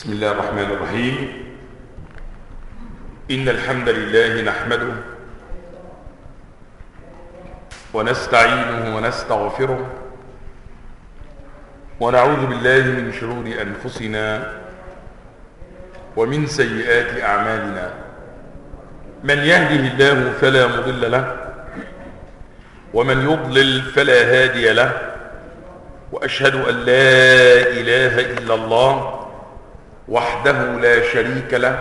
بسم الله الرحمن الرحيم. إن الحمد لله نحمده ونستعينه ونستغفره ونعوذ بالله من شرور أنفسنا ومن سيئات أعمالنا. من يهده الله فلا مضل له ومن يضلل فلا هادي له، وأشهد أن لا إله إلا الله وحده لا شريك له،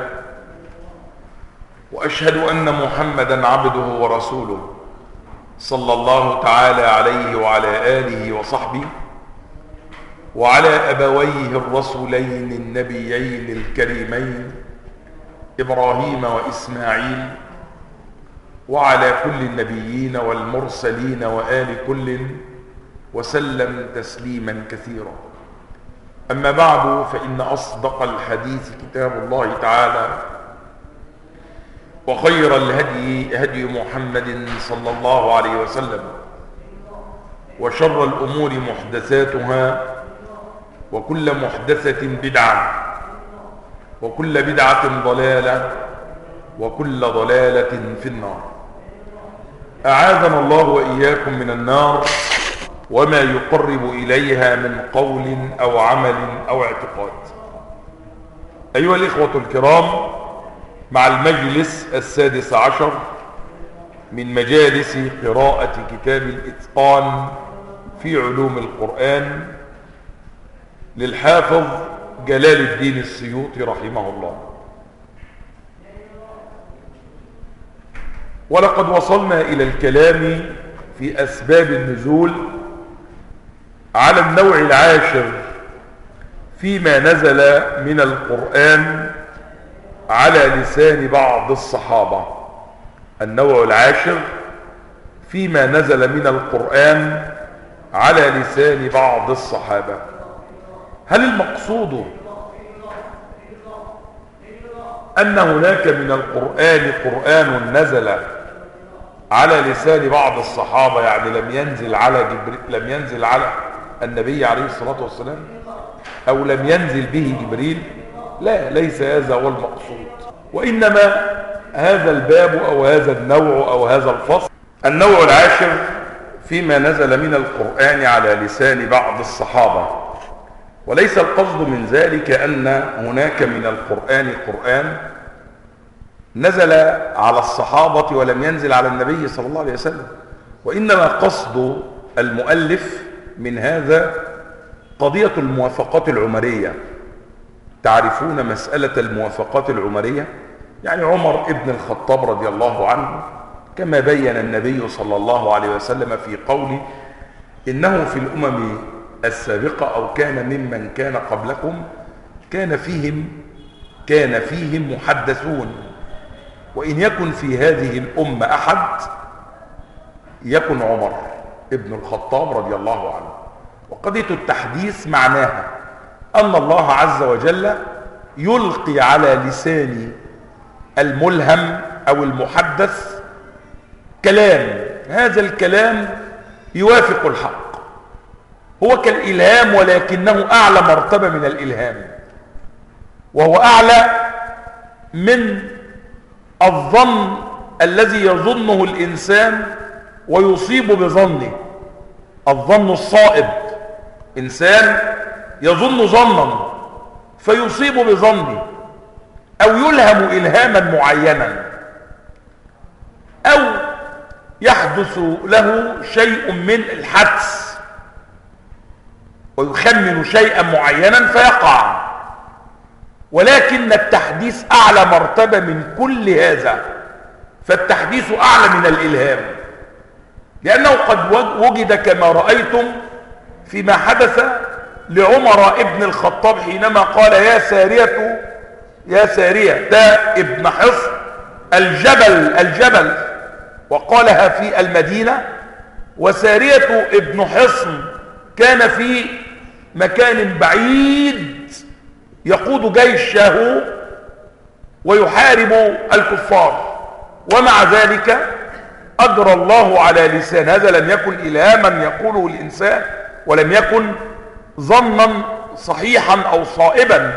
وأشهد أن محمدا عبده ورسوله صلى الله تعالى عليه وعلى آله وصحبه وعلى أبويه الرسولين النبيين الكريمين إبراهيم وإسماعيل، وعلى كل النبيين والمرسلين وآل كل وسلم تسليما كثيرا. أما بعد، فإن أصدق الحديث كتاب الله تعالى، وخير الهدي هدي محمد صلى الله عليه وسلم، وشر الأمور محدثاتها، وكل محدثة بدعة، وكل بدعة ضلالة، وكل ضلالة في النار. أعاذنا الله وإياكم من النار وما يقرب إليها من قول أو عمل أو اعتقاد. أيها الإخوة الكرام، مع المجلس السادس عشر من مجالس قراءة كتاب الإتقان في علوم القرآن للحافظ جلال الدين السيوطي رحمه الله. ولقد وصلنا إلى الكلام في أسباب النزول على النوع العاشر فيما نزل من القرآن على لسان بعض الصحابة. النوع العاشر فيما نزل من القرآن على لسان بعض الصحابة. هل المقصود أن هناك من القرآن قرآن نزل على لسان بعض الصحابة، يعني لم ينزل على النبي عليه الصلاة والسلام، أو لم ينزل به جبريل؟ لا، ليس هذا هو المقصود، وإنما هذا الباب أو هذا النوع أو هذا الفصل النوع العاشر فيما نزل من القرآن على لسان بعض الصحابة. وليس القصد من ذلك أن هناك من القرآن قرآن نزل على الصحابة ولم ينزل على النبي صلى الله عليه وسلم، وإنما قصد المؤلف من هذا قضية الموافقات العمرية. تعرفون مسألة الموافقات العمرية؟ يعني عمر ابن الخطاب رضي الله عنه، كما بين النبي صلى الله عليه وسلم في قوله إنه في الأمم السابقة أو كان ممن كان قبلكم كان فيهم محدثون، وإن يكن في هذه الأمة أحد يكن عمر ابن الخطاب رضي الله عنه. وقضية التحديث معناها أن الله عز وجل يلقي على لسان الملهم أو المحدث كلام، هذا الكلام يوافق الحق، هو كالإلهام ولكنه أعلى مرتبة من الإلهام، وهو أعلى من الظن الذي يظنه الإنسان ويصيب بظنه. الظن الصائب، إنسان يظن ظنا فيصيب بظنه، أو يلهم إلهاما معينا، أو يحدث له شيء من الحدس ويخمن شيئا معينا فيقع. ولكن التحديث أعلى مرتبة من كل هذا، فالتحديث أعلى من الإلهام، لأنه قد وجد كما رأيتم فيما حدث لعمر ابن الخطاب حينما قال يا سارية ده ابن حصن الجبل، وقالها في المدينة، وسارية ابن حصن كان في مكان بعيد يقود جيشه ويحارب الكفار، ومع ذلك أجرى الله على لسان هذا. لم يكن إلهاما يقوله الإنسان، ولم يكن ظنا صحيحا أو صائبا،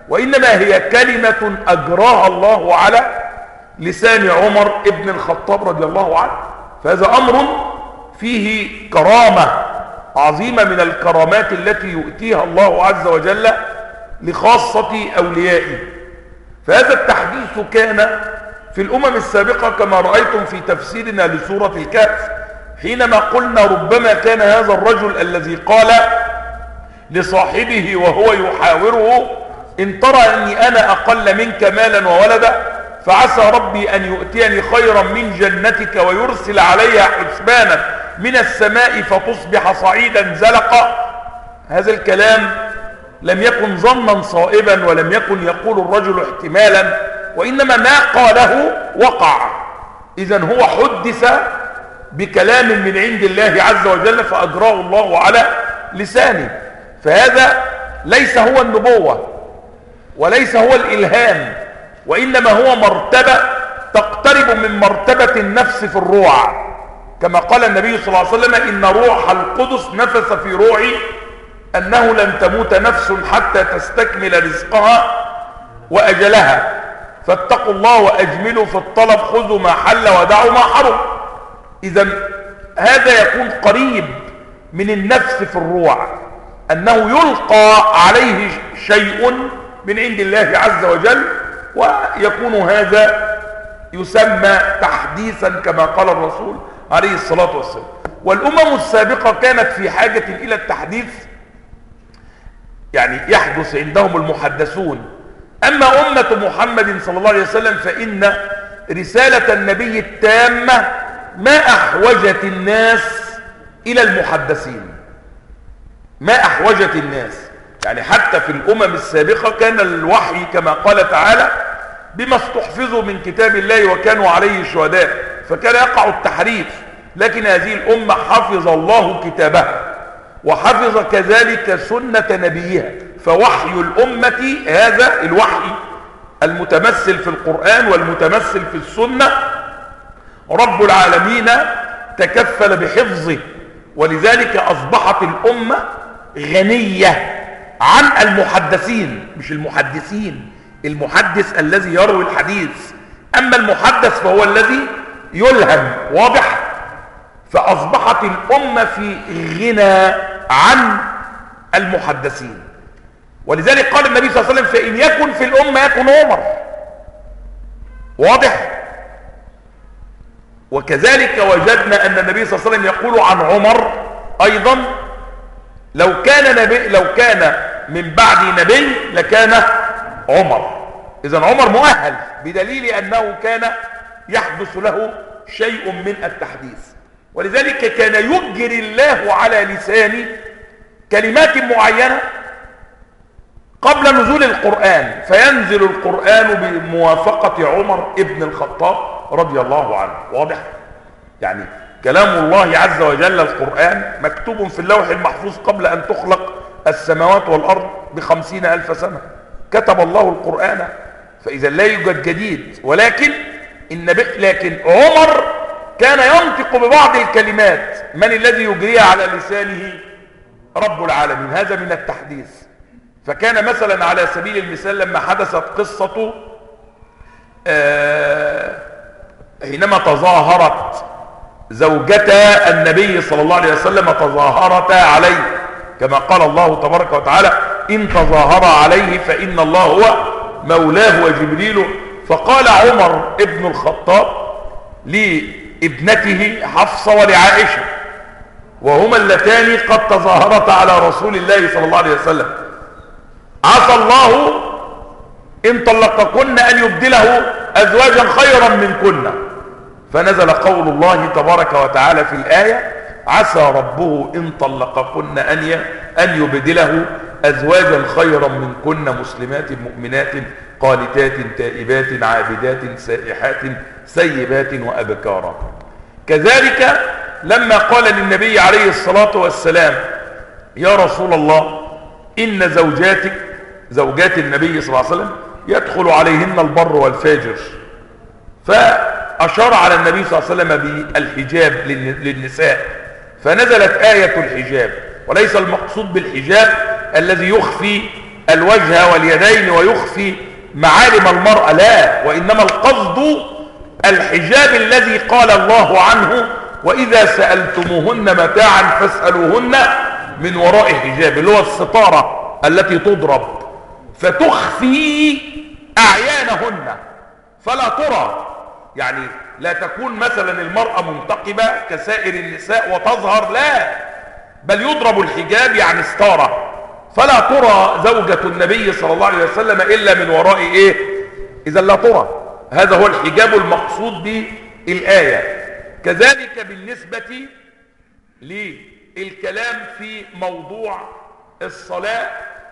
وإنما هي كلمة أجراها الله على لسان عمر ابن الخطاب رضي الله عنه. فهذا أمر فيه كرامة عظيمة من الكرامات التي يؤتيها الله عز وجل لخاصة أوليائه. فهذا التحديث كان في الأمم السابقة كما رأيتم في تفسيرنا لسورة الكهف، حينما قلنا ربما كان هذا الرجل الذي قال لصاحبه وهو يحاوره إن ترى أني أنا أقل منك مالا وولدا فعسى ربي أن يؤتيني خيرا من جنتك ويرسل عليها حسبانا من السماء فتصبح صعيدا زلقا. هذا الكلام لم يكن ظنا صائبا ولم يكن يقول الرجل احتمالا، وإنما ما قاله وقع. إذن هو حدث بكلام من عند الله عز وجل فأجراه الله على لسانه. فهذا ليس هو النبوة وليس هو الإلهام، وإنما هو مرتبة تقترب من مرتبة النفس في الروع، كما قال النبي صلى الله عليه وسلم إن روح القدس نفس في روعي أنه لن تموت نفس حتى تستكمل رزقها وأجلها فاتقوا الله وأجملوا في الطلب خذوا ما حل ودعوا ما حرم. إذن هذا يكون قريب من النفس في الروع، أنه يلقى عليه شيء من عند الله عز وجل، ويكون هذا يسمى تحديثا كما قال الرسول عليه الصلاة والسلام. والأمم السابقة كانت في حاجة إلى التحديث، يعني يحدث عندهم المحدثون. أما أمة محمد صلى الله عليه وسلم فإن رسالة النبي التامة ما أحوجت الناس إلى المحدثين، ما أحوجت الناس. يعني حتى في الأمم السابقة كان الوحي كما قال تعالى بما استحفظوا من كتاب الله وكانوا عليه شهداء، فكان يقع التحريف. لكن هذه الأمة حفظ الله كتابها وحفظ كذلك سنة نبيها، فوحي الأمة هذا الوحي المتمثل في القرآن والمتمثل في السنة رب العالمين تكفل بحفظه، ولذلك أصبحت الأمة غنية عن المحدثين، مش المحدثين. المحدث الذي يروي الحديث، أما المحدث فهو الذي يلهم. واضح؟ فأصبحت الأمة في غنى عن المحدثين، ولذلك قال النبي صلى الله عليه وسلم فإن يكن في الأمة يكن عمر. واضح؟ وكذلك وجدنا أن النبي صلى الله عليه وسلم يقول عن عمر أيضا لو كان من بعد نبي لكان عمر. إذن عمر مؤهل بدليل أنه كان يحدث له شيء من التحديث، ولذلك كان يجري الله على لسان كلمات معينة قبل نزول القرآن، فينزل القرآن بموافقة عمر ابن الخطاب رضي الله عنه. واضح؟ يعني كلام الله عز وجل القرآن مكتوب في اللوح المحفوظ قبل أن تخلق السماوات والأرض ب50,000 سنة، كتب الله القرآن، فإذا لا يوجد جديد. ولكن عمر كان ينطق ببعض الكلمات، من الذي يجريها على لسانه؟ رب العالمين. هذا من التحديث. فكان مثلا على سبيل المثال لما حدثت قصة حينما تظاهرت زوجتا النبي صلى الله عليه وسلم تظاهرتا عليه، كما قال الله تبارك وتعالى إن تظاهر عليه فإن الله هو مولاه وجبريل. فقال عمر ابن الخطاب لابنته حفصة ولعائشة وهما اللتان قد تظاهرتا على رسول الله صلى الله عليه وسلم عسى الله إن طلقكن أن يبدله أزواجا خيرا منكن، فنزل قول الله تبارك وتعالى في الآية عسى ربه إن طلقكن أن يبدله أزواجا خيرا منكن مسلمات مؤمنات قانتات تائبات عابدات سائحات سيبات وأبكارا. كذلك لما قال للنبي عليه الصلاة والسلام يا رسول الله إن زوجات النبي صلى الله عليه وسلم يدخل عليهن البر والفاجر، فأشار على النبي صلى الله عليه وسلم بالحجاب للنساء، فنزلت آية الحجاب. وليس المقصود بالحجاب الذي يخفي الوجه واليدين ويخفي معالم المرأة، لا، وإنما القصد الحجاب الذي قال الله عنه وإذا سألتموهن متاعا فاسألوهن من وراء حجاب، اللي هو الستارة التي تضرب فتخفي أعيانهن فلا ترى، يعني لا تكون مثلا المرأة منتقبة كسائر النساء وتظهر، لا، بل يضرب الحجاب يعني ستارة فلا ترى زوجة النبي صلى الله عليه وسلم إلا من وراء إيه؟ إذا لا ترى. هذا هو الحجاب المقصود بالآية. كذلك بالنسبة للكلام في موضوع الصلاة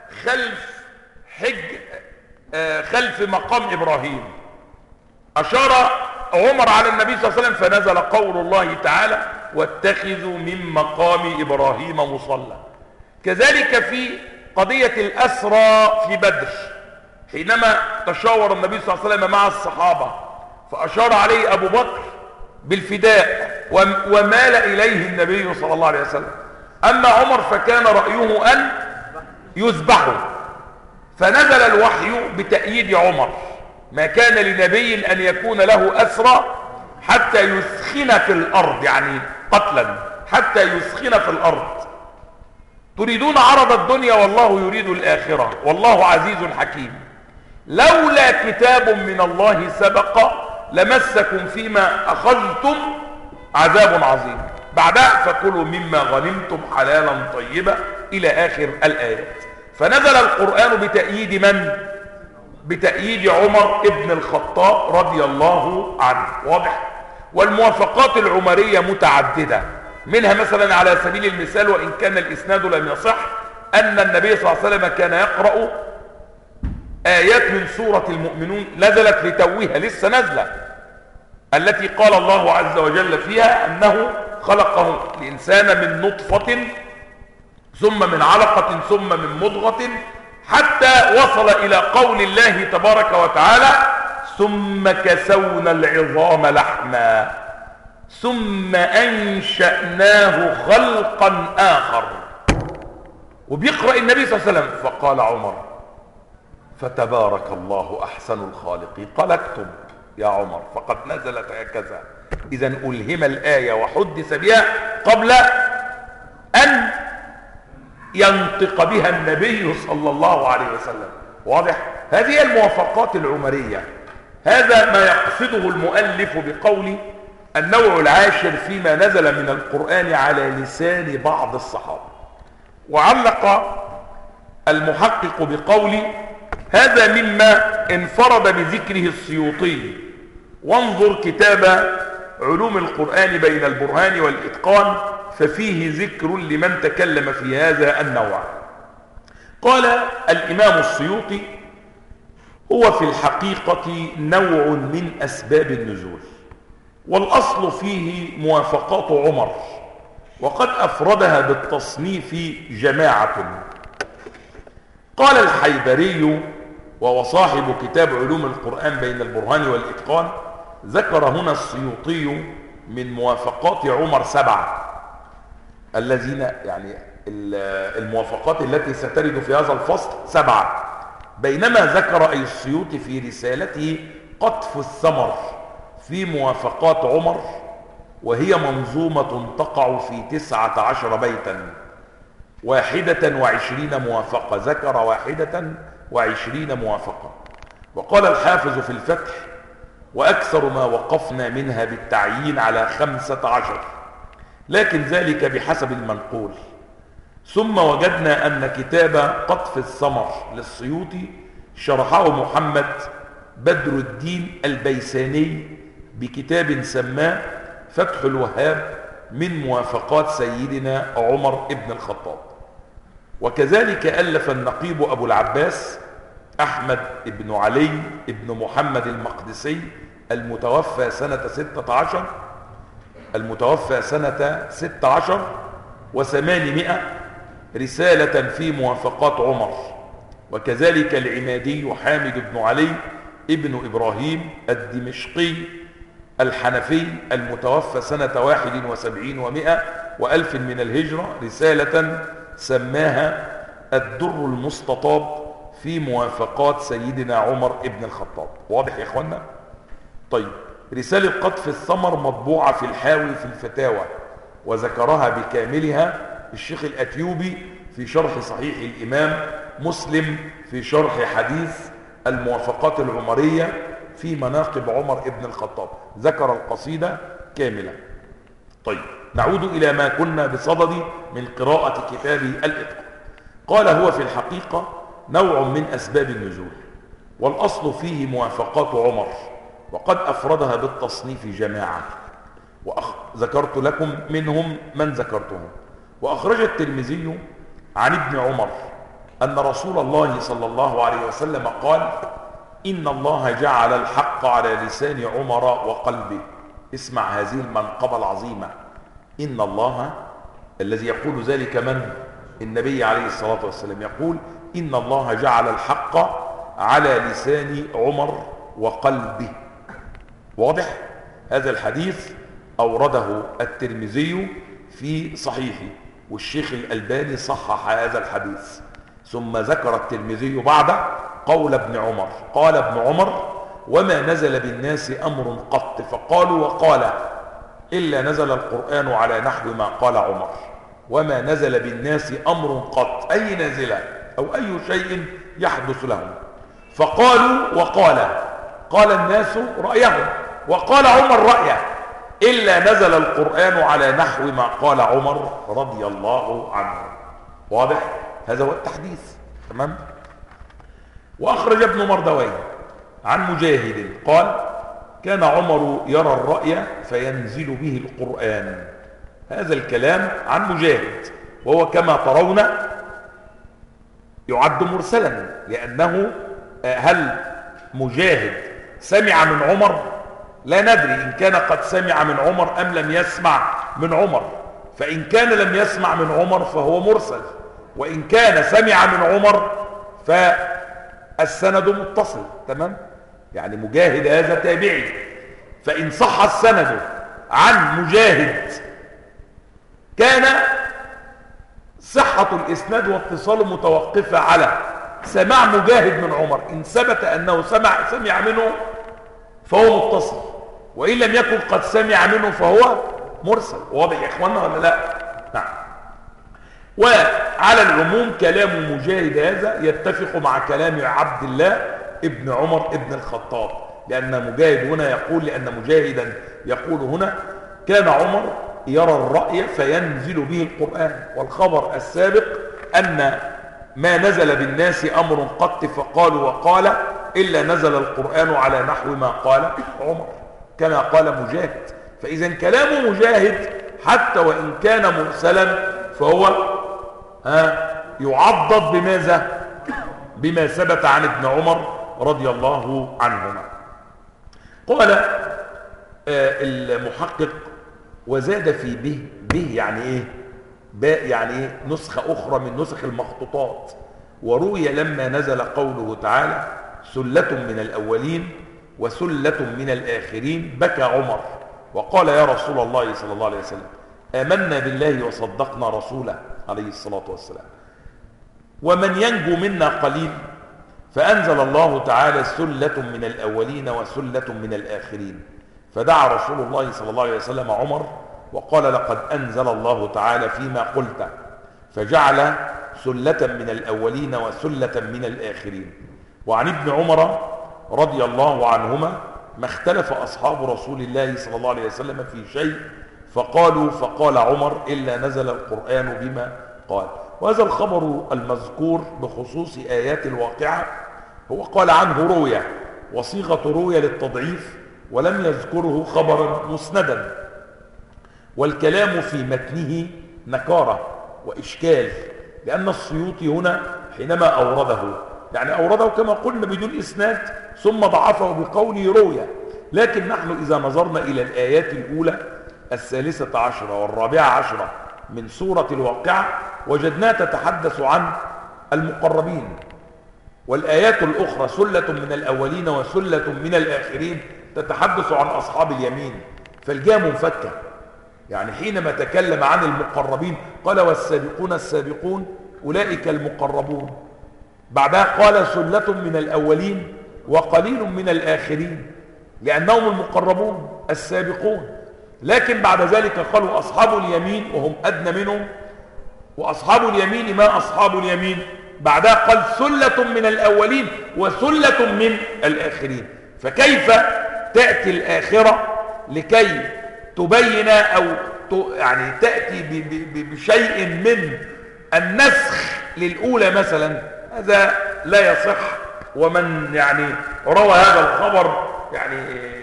خلف مقام إبراهيم، أشار عمر على النبي صلى الله عليه وسلم فنزل قول الله تعالى واتخذوا من مقام إبراهيم مصلى. كذلك في قضية الأسرى في بدر، حينما تشاور النبي صلى الله عليه وسلم مع الصحابة فأشار عليه أبو بكر بالفداء ومال إليه النبي صلى الله عليه وسلم. أما عمر فكان رأيه أن يذبحوا، فنزل الوحي بتأييد عمر، ما كان لنبي أن يكون له أسرى حتى يسخن في الأرض، يعني قتلا حتى يسخن في الأرض. تريدون عرض الدنيا والله يريد الآخرة والله عزيز حكيم. لولا كتاب من الله سبق لمسكم فيما أخذتم عذاب عظيم. بعدها فكلوا مما غنمتم حلالا طيبا إلى آخر الآيات. فنزل القرآن بتأييد من؟ بتأييد عمر ابن الخطاب رضي الله عنه، واضح؟ والموافقات العمرية متعددة، منها مثلا على سبيل المثال وإن كان الإسناد لم يصح أن النبي صلى الله عليه وسلم كان يقرأ آيات من سورة المؤمنون نزلت لتوها لسه نازلة، التي قال الله عز وجل فيها أنه خلقه الإنسان من نطفة ثم من علقة ثم من مضغة حتى وصل إلى قول الله تبارك وتعالى ثم كسونا العظام لحما ثم أنشأناه خلقا آخر. وبيقرأ النبي صلى الله عليه وسلم فقال عمر فتبارك الله أحسن الخالقين. قال اكتب يا عمر فقد نزلت هكذا. إذا ألهم الآية وحدث بها قبل أن ينطق بها النبي صلى الله عليه وسلم، واضح؟ هذه الموافقات العمرية. هذا ما يقصده المؤلف بقول النوع العاشر فيما نزل من القرآن على لسان بعض الصحابة. وعلق المحقق بقول هذا مما انفرد بذكره السيوطي، وانظر كتاب علوم القرآن بين البرهان والإتقان ففيه ذكر لمن تكلم في هذا النوع. قال الإمام السيوطي هو في الحقيقة نوع من أسباب النزول، والأصل فيه موافقات عمر، وقد أفردها بالتصنيف جماعة. قال الحيبري وهو صاحب كتاب علوم القرآن بين البرهان والإتقان ذكر هنا السيوطي من موافقات عمر 7 الذين يعني الموافقات التي سترد في هذا الفصل 7، بينما ذكر أي السيوطي في رسالته قطف الثمر في موافقات عمر، وهي منظومة تقع في 19 بيتا 21 موافقة، ذكر 21 موافقة. وقال الحافظ في الفتح وأكثر ما وقفنا منها بالتعيين على 15، لكن ذلك بحسب المنقول. ثم وجدنا أن كتاب قطف الثمر للسيوطي شرحه محمد بدر الدين البيساني بكتاب سماه فتح الوهاب من موافقات سيدنا عمر ابن الخطاب. وكذلك ألف النقيب أبو العباس أحمد بن علي بن محمد المقدسي المتوفى سنة 16 و800 رسالة في موافقات عمر. وكذلك العمادي حامد بن علي ابن إبراهيم الدمشقي الحنفي المتوفى سنة 71 و100 و1000 من الهجرة رسالة سماها الدر المستطاب في موافقات سيدنا عمر ابن الخطاب. واضح يا اخوانا؟ طيب، رسالة قطف الثمر مطبوعة في الحاوي في الفتاوى، وذكرها بكاملها الشيخ الأتيوبي في شرح صحيح الإمام مسلم في شرح حديث الموافقات العمرية في مناقب عمر ابن الخطاب، ذكر القصيدة كاملة. طيب، نعود إلى ما كنا بصدد من قراءة كتاب الإتقان. قال: هو في الحقيقة نوع من أسباب النزول، والأصل فيه موافقات عمر، وقد أفردها بالتصنيف جماعة، ذكرت لكم منهم من ذكرتهم. وأخرج الترمذي عن ابن عمر أن رسول الله صلى الله عليه وسلم قال: إن الله جعل الحق على لسان عمر وقلبه. اسمع هذه المنقبة العظيمة. إن الله، الذي يقول ذلك من؟ النبي عليه الصلاة والسلام يقول: إن الله جعل الحق على لسان عمر وقلبه. واضح؟ هذا الحديث أورده الترمذي في صحيحه، والشيخ الألباني صحح هذا الحديث. ثم ذكر الترمذي بعد قول ابن عمر. قال ابن عمر: وما نزل بالناس أمر قط فقالوا وقال إلا نزل القرآن على نحو ما قال عمر. وما نزل بالناس أمر قط، أي نازلة أو أي شيء يحدث لهم، فقالوا وقال، قال الناس رأيهم وقال عمر رأيه، إلا نزل القرآن على نحو ما قال عمر رضي الله عنه. واضح؟ هذا هو التحديث. تمام؟ وأخرج ابن مردويه عن مجاهد قال: كان عمر يرى الرأي فينزل به القرآن. هذا الكلام عن مجاهد، وهو كما ترون يعد مرسلا، لأنه هل مجاهد سمع من عمر؟ لا ندري إن كان قد سمع من عمر أم لم يسمع من عمر. فإن كان لم يسمع من عمر فهو مرسل، وإن كان سمع من عمر فالسند متصل. تمام؟ يعني مجاهد هذا تابعي، فإن صح السند عن مجاهد كان صحة الإسناد واتصاله متوقفة على سماع مجاهد من عمر. إن ثبت أنه سمع منه فهو متصل، وإن لم يكن قد سمع منه فهو مرسل. واضح يا إخوانا ولا لا؟ نعم. وعلى العموم كلام مجاهد هذا يتفق مع كلام عبد الله ابن عمر ابن الخطاب، لأن مجاهد هنا يقول، لأن مجاهدا يقول هنا: كان عمر يرى الرأي فينزل به القرآن. والخبر السابق أن ما نزل بالناس أمر قط فقالوا وقال إلا نزل القرآن على نحو ما قال عمر، كما قال مجاهد. فإذا كلام مجاهد حتى وإن كان مرسلا فهو يعضد بماذا؟ بما ثبت عن ابن عمر رضي الله عنهما. قال المحقق: وزاد في به يعني ايه؟ باء يعني ايه؟ نسخة أخرى من نسخ المخطوطات. وروي لما نزل قوله تعالى: سلة من الأولين وسلة من الآخرين، بكى عمر وقال: يا رسول الله صلى الله عليه وسلم، آمنا بالله وصدقنا رسوله عليه الصلاة والسلام، ومن ينجو منا قليل. فأنزل الله تعالى: سلة من الأولين وسلة من الآخرين. فدعا رسول الله صلى الله عليه وسلم عمر وقال: لقد أنزل الله تعالى فيما قلت، فجعل سلة من الأولين وسلة من الآخرين. وعن ابن عمر رضي الله عنهما: ما اختلف أصحاب رسول الله صلى الله عليه وسلم في شيء فقال عمر إلا نزل القرآن بما قال. وهذا الخبر المذكور بخصوص آيات الواقعة هو قال عنه روية، وصيغة روية للتضعيف، ولم يذكره خبرا مسندا، والكلام في متنه نكارة وإشكال، لأن السيوطي هنا حينما أورده يعني أورده كما قلنا بدون إسناد، ثم ضعفه بقوله روية. لكن نحن إذا نظرنا إلى الآيات الأولى 13 و14 من سورة الواقعة وجدناها تتحدث عن المقربين، والآيات الأخرى سلة من الأولين وسلة من الآخرين تتحدث عن أصحاب اليمين، فالجهة منفكة. يعني حينما تكلم عن المقربين قال: والسابقون السابقون أولئك المقربون، بعدها قال ثلة من الأولين وقليل من الآخرين، لأنهم المقربون السابقون. لكن بعد ذلك قالوا أصحاب اليمين وهم أدنى منهم، وأصحاب اليمين ما أصحاب اليمين. بعدها قال ثلة من الأولين وثلة من الآخرين. فكيف تأتي الآخرة لكي تبين أو يعني تأتي بشيء من النسخ للأولى مثلا؟ هذا لا يصح. ومن يعني روى هذا الخبر يعني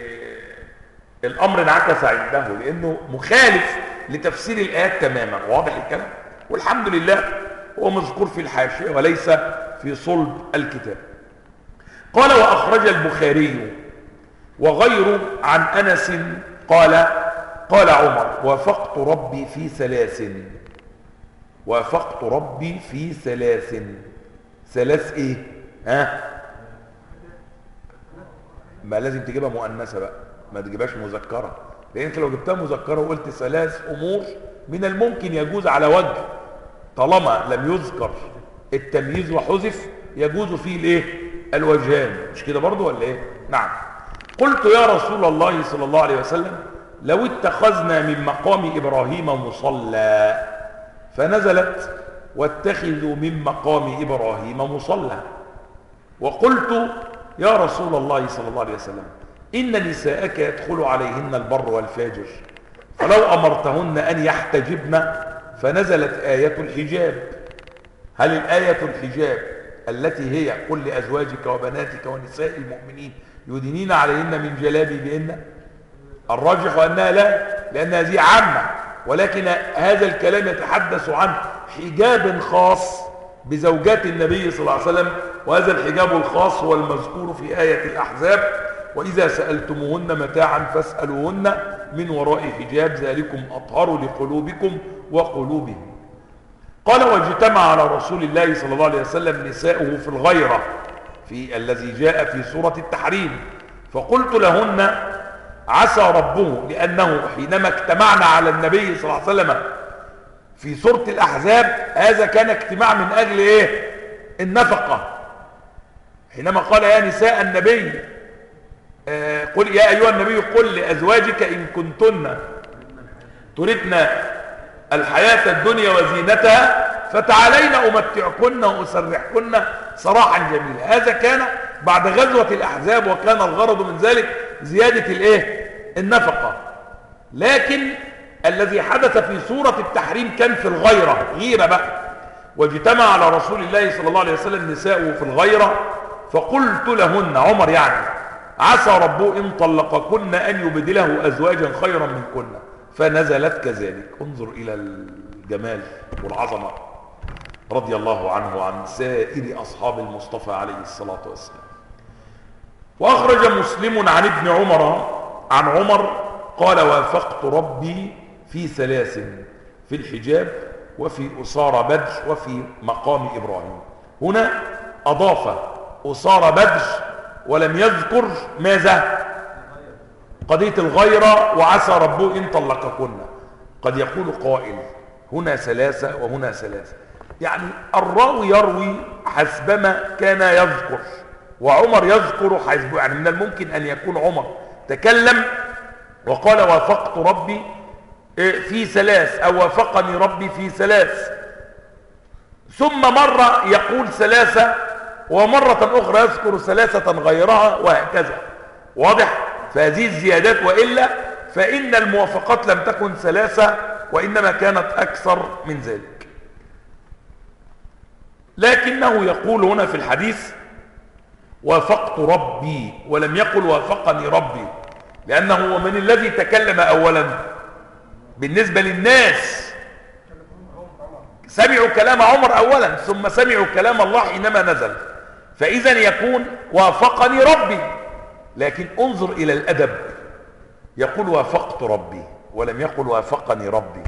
الأمر انعكس عنده، لأنه مخالف لتفسير الآيات تماما. واضح الكلام؟ والحمد لله هو مذكور في الحاشية وليس في صلب الكتاب. قال وأخرج البخاري وغيره عن أنس قال عمر وافقت ربي في ثلاث. وافقت ربي في ثلاث. ثلاث ايه؟ ما لازم تجيبها مؤنثة بقى، ما تجيبهاش مذكرة، لان انت لو جبتها مذكرة وقلت ثلاث امور من الممكن يجوز على وجه، طالما لم يذكر التمييز وحذف يجوز فيه الايه؟ الوجهان. مش كده برضو ولا ايه؟ نعم. قلت يا رسول الله صلى الله عليه وسلم لو اتخذنا من مقام إبراهيم مصلى، فنزلت واتخذوا من مقام إبراهيم مصلى. وقلت يا رسول الله صلى الله عليه وسلم إن نساءك يدخل عليهن البر والفاجر، فلو أمرتهن أن يحتجبن، فنزلت آية الحجاب. هل الآية الحجاب التي هي قل لأزواجك وبناتك ونساء المؤمنين يدنين عليهن من جلابيبهن؟ الراجح أنها لا، لأن هذه عامة، ولكن هذا الكلام يتحدث عن حجاب خاص بزوجات النبي صلى الله عليه وسلم، وهذا الحجاب الخاص هو المذكور في آية الأحزاب وإذا سألتموهن متاعا فاسألوهن من وراء حجاب ذلكم أطهر لقلوبكم وقلوبهم. قال واجتمع على رسول الله صلى الله عليه وسلم نساؤه في الغيرة في الذي جاء في سورة التحريم، فقلت لهن عسى ربه، لأنه حينما اجتمعنا على النبي صلى الله عليه وسلم في سورة الأحزاب هذا كان اجتماع من أجل إيه؟ النفقة. حينما قال يا نساء النبي قل يا أيها النبي قل لأزواجك إن كنتن تردن الحياة الدنيا وزينتها فتعالين أمتعكن وأسرحكن سراحا جميلا. هذا كان بعد غزوة الأحزاب، وكان الغرض من ذلك زيادة الايه؟ النفقة. لكن الذي حدث في سورة التحريم كان في الغيرة، غيرة بقى. واجتمع على رسول الله صلى الله عليه وسلم نساؤه في الغيرة، فقلت لهن عمر يعني عسى ربه إن طلقكن أن يبدله أزواجا خيرا منكن، فنزلت كذلك. انظر إلى الجمال والعظمة رضي الله عنه وعن سائر أصحاب المصطفى عليه الصلاة والسلام. وأخرج مسلم عن ابن عمر عن عمر قال وافقت ربي في ثلاث: في الحجاب وفي أسارى بدر وفي مقام إبراهيم. هنا أضاف أسارى بدر ولم يذكر ماذا؟ قضية الغيرة وعسى ربه إن طلقكن. قد يقول قائل هنا ثلاثة وهنا ثلاثة، يعني الراوي يروي حسبما كان يذكر، وعمر يذكر حسب، يعني من الممكن أن يكون عمر تكلم وقال وافقت ربي في ثلاث أو وافقني ربي في ثلاث، ثم مرة يقول ثلاثة ومرة أخرى يذكر ثلاثة غيرها وهكذا. واضح؟ فهذه الزيادات، وإلا فإن الموافقات لم تكن ثلاثة وإنما كانت أكثر من ذلك. لكنه يقول هنا في الحديث وافقت ربي ولم يقل وافقني ربي، لأنه هو من الذي تكلم أولا بالنسبة للناس؟ سمعوا كلام عمر أولا ثم سمعوا كلام الله حينما نزل، فإذا يكون وافقني ربي. لكن انظر إلى الأدب، يقول وافقت ربي ولم يقل وافقني ربي،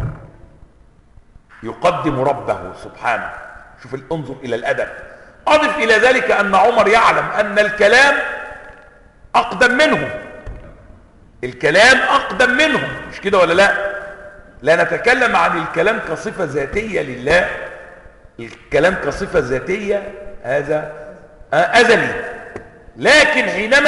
يقدم ربه سبحانه. شوف انظر إلى الأدب. أضف إلى ذلك أن عمر يعلم أن الكلام أقدم منه، الكلام أقدم منه، مش كده ولا لا؟ لا نتكلم عن الكلام كصفة ذاتية لله، الكلام كصفة ذاتية هذا أزلي. لكن حينما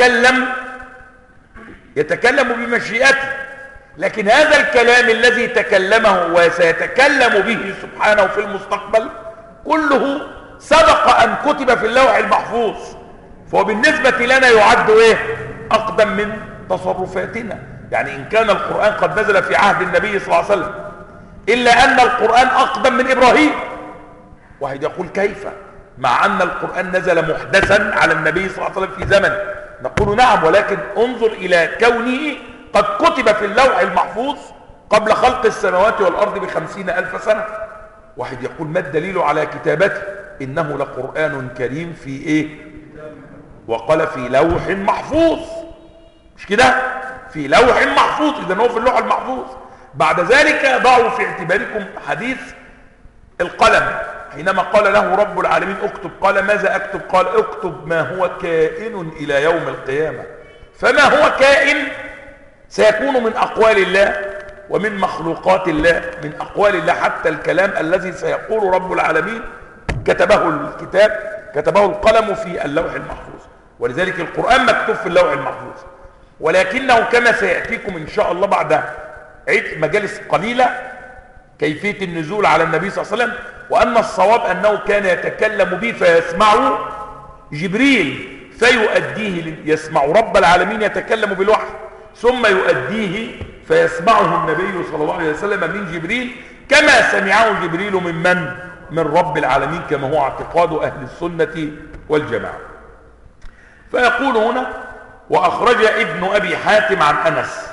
يتكلم بمشيئته، لكن هذا الكلام الذي تكلمه وسيتكلم به سبحانه في المستقبل كله سبق أن كتب في اللوح المحفوظ، فهو بالنسبة لنا يعد أقدم من تصرفاتنا. يعني إن كان القرآن قد نزل في عهد النبي صلى الله عليه وسلم، إلا أن القرآن أقدم من إبراهيم. واحد يقول كيف مع أن القرآن نزل محدثا على النبي صلى الله عليه وسلم في زمن؟ نقول نعم، ولكن انظر إلى كونه قد كتب في اللوح المحفوظ قبل خلق السماوات والأرض ب50,000 سنة. واحد يقول ما الدليل على كتابته؟ إنه لقرآن كريم في وقال في لوح محفوظ، مش كده؟ في لوح محفوظ، إذن هو في اللوح المحفوظ. بعد ذلك ضعوا في اعتباركم حديث القلم حينما قال له رب العالمين اكتب، قال ماذا اكتب؟ قال اكتب ما هو كائن الى يوم القيامة. فما هو كائن سيكون من اقوال الله ومن مخلوقات الله، من اقوال الله حتى الكلام الذي سيقول رب العالمين كتبه الكتاب، كتبه القلم في اللوح المحفوظ. ولذلك القرآن مكتوب في اللوح المحفوظ، ولكنه كما سيأتيكم ان شاء الله بعد مجالس قليلة كيفية النزول على النبي صلى الله عليه وسلم، وأن الصواب أنه كان يتكلم به فيسمعه جبريل فيؤديه، يسمع رب العالمين يتكلم بالوحي ثم يؤديه فيسمعه النبي صلى الله عليه وسلم من جبريل كما سمعه جبريل من رب العالمين، كما هو اعتقاد أهل السنة والجماعة. فيقول هنا وأخرج ابن أبي حاتم عن أنس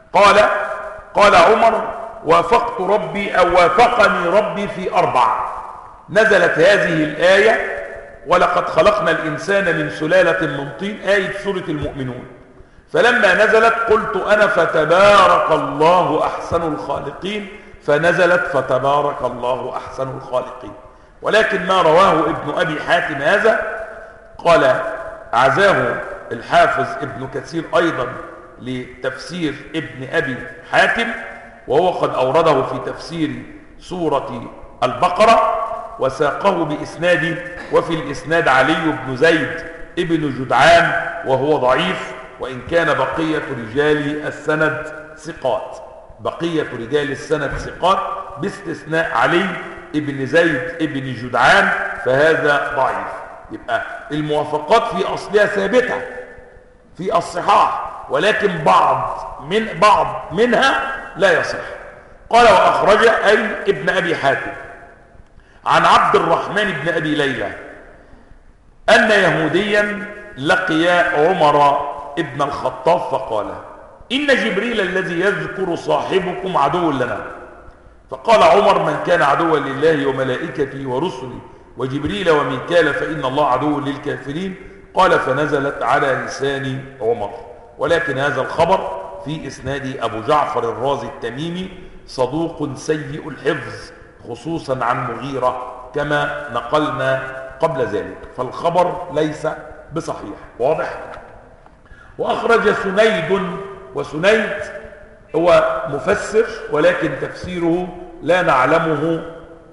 قال عمر وافقت ربي أو وافقني ربي في 4. نزلت هذه الآية ولقد خلقنا الإنسان من سلالة من طين، آية سورة المؤمنون. فلما نزلت قلت أنا فتبارك الله أحسن الخالقين، فنزلت فتبارك الله أحسن الخالقين. ولكن ما رواه ابن أبي حاتم هذا قال عزاه الحافظ ابن كثير أيضا لتفسير ابن أبي حاتم، وهو قد أورده في تفسير سورة البقرة وساقه بإسناده، وفي الإسناد علي بن زيد ابن جدعان وهو ضعيف، وإن كان بقية رجال السند ثقات، بقية رجال السند ثقات باستثناء علي ابن زيد ابن جدعان فهذا ضعيف. يبقى الموافقات في أصلها ثابتة في الصحاح، ولكن بعض منها لا يصح. قال وأخرج أي ابن أبي حاتم عن عبد الرحمن بن أبي ليلى أن يهوديا لقي عمر ابن الخطاب فقال إن جبريل الذي يذكر صاحبكم عدو لنا. فقال عمر من كان عدوا لله وملائكته ورسله وجبريل وميكال فإن الله عدو للكافرين. قال فنزلت على لسان عمر. ولكن هذا الخبر في إسناد أبو جعفر الرازي التميمي صدوق سيء الحفظ خصوصا عن مغيرة كما نقلنا قبل ذلك، فالخبر ليس بصحيح. واضح؟ وأخرج سنيد، وسنيد هو مفسر ولكن تفسيره لا نعلمه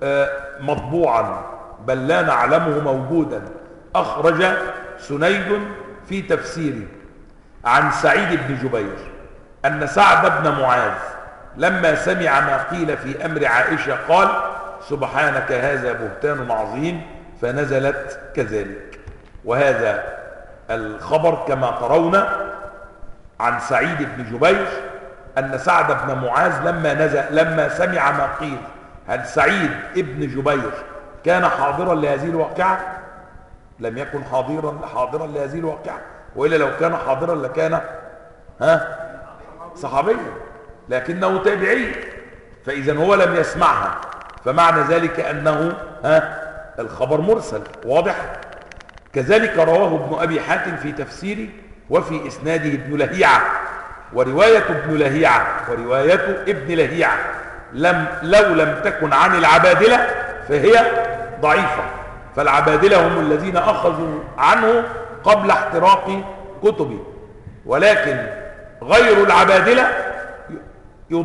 مطبوعا بل لا نعلمه موجودا. أخرج سنيد في تفسيره عن سعيد بن جبير أن سعد بن معاذ لما سمع ما قيل في أمر عائشة قال سبحانك هذا بهتان عظيم، فنزلت كذلك. وهذا الخبر كما ترون عن سعيد بن جبير أن سعد بن معاذ لما سمع ما قيل. هل سعيد بن جبير كان حاضرا لهذه الواقعة؟ لم يكن حاضرا لهذه الواقعة، وإلا لو كان حاضرا لكان صحابيا، لكنه تابعي، فإذا هو لم يسمعها، فمعنى ذلك أنه الخبر مرسل. واضح؟ كذلك رواه ابن أبي حاتم في تفسيره وفي إسناده ابن لهيعة، ورواية ابن لهيعة ورواية ابن لهيعة لو لم تكن عن العبادلة فهي ضعيفة، فالعبادلة هم الذين أخذوا عنه قبل احتراق كتبه، ولكن غير العبادلة